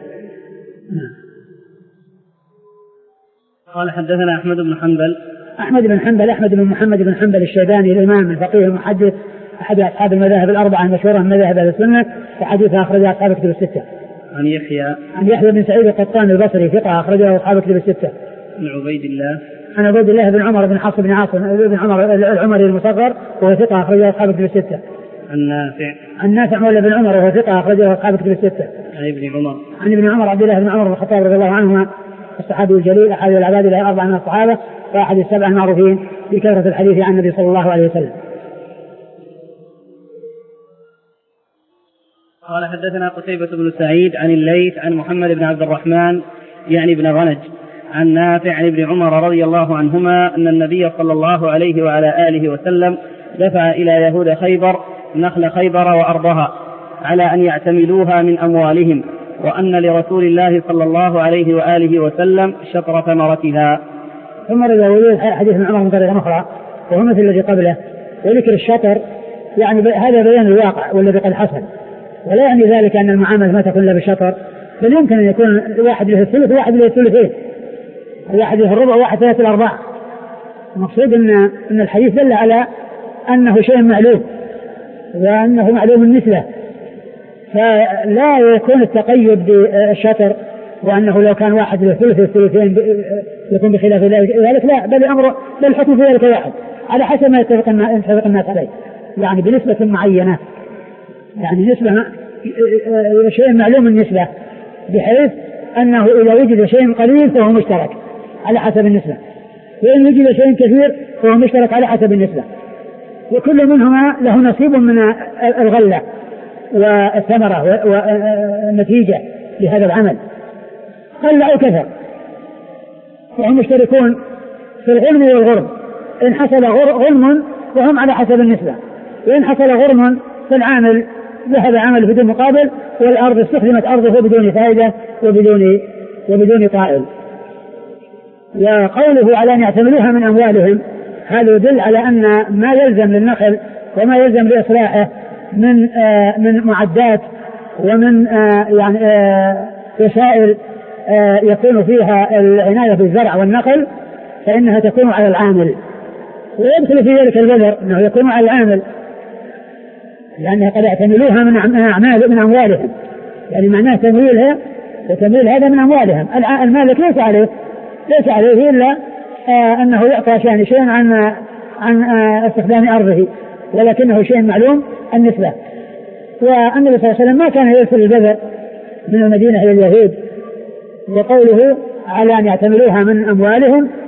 قال حدثنا أحمد بن حنبل أحمد بن حنبل أحمد بن محمد بن حنبل الشيباني الإمام الفقيه المحدث أحد أصحاب المذاهب الأربعة المشهورة من مذاهب أهل السنة، وحديثه أخرجه أصحاب كتب الستة. عن يحيى عن يحيى بن سعيد القطان البصري ثقة أخرجه أصحاب كتب الستة. عن عبيد الله عن عبيد الله بن عمر بن حفص بن عاصم بن عمر العمري المصغر وهو ثقة أخرجه أصحاب كتب الستة. عن نافع عن نافع مولى بن عمر وهو ثقة أخرجه أصحاب كتب الستة. عن ابن عمر عن ابن عمر عبد الله بن عمر بن الخطاب رضي الله عنهما الصحابي الجليل أحد العباد له أربعة من الصحابة وأحد السبعة المعروفين بكثرة الحديث عن النبي صلى الله عليه وسلم. قال حدثنا قتيبة بن سعيد عن الليث عن محمد بن عبد الرحمن يعني بن غنج عن نافع عن ابن عمر رضي الله عنهما أن النبي صلى الله عليه وعلى آله وسلم دفع إلى يهود خيبر نخل خيبر وأرضها على أن يعتملوها من أموالهم، وأن لرسول الله صلى الله عليه وآله وسلم شطر ثمرتها. ثم روى حديث ابن عمر من طريقة أخرى وهو مثل الذي قبله، وذكر الشطر يعني هذا بيان الواقع والذي قد حصل، ولا يعني ذلك أن المعاملة ما تكون إلا بالشطر، بل يمكن أن يكون واحد له الثلث وواحد له الثلثين، واحد له الربع وواحد ثلاثة الأرباع. المقصود أن أن الحديث دل على أنه شيء معلوم وأنه معلوم النسبة، فلا يكون التقيد بالشطر وأنه لو كان واحد له ثلث الثلثين يكون بخلاف ذلك، لا، بل الأمر بل الحكم في ذلك واحد على حسب ما يتفق الناس عليه، يعني بنسبة معينة، يعني نسبة شيء معلوم النسبة، بحيث أنه إذا وجد شيء قليل فهو مشترك على حسب النسبة، وإن وجد شيء كثير فهو مشترك على حسب النسبة، وكل منهما له نصيب من الغلة والثمرة والنتيجة لهذا العمل، قل أو كثر، وهم مشتركون في الغنم والغرم. إن حصل غنم فهم على حسب النسبة، وإن حصل غرم فالعامل ذهب عمل بدون مقابل، والأرض استخدمت أرضه بدون فائدة وبدون وبدون طائل. وقوله على أن يعتملوها من أموالهم هذا يدل على أن ما يلزم للنخل وما يلزم لإصلاحه من آه من معدات ومن آه يعني آه وسائل آه يكون فيها العناية بالزرع والنخل، فإنها تكون على العامل، ويدخل في ذلك البذر أنه يكون على العامل، لأنها قد يعتملوها من أعمال من أموالهم، يعني معناه تمويلها وتمويل هذا من أموالهم. المالك ليس عليه ليس عليه إلا آه أنه يعطى شيئا شيئا عن عن آه استخدام أرضه، ولكنه شيء معلوم النسبة. والنبي صلى الله عليه وسلم ما كان يرسل البذر من المدينة إلى اليهود، وقوله على أن يعتملوها من أموالهم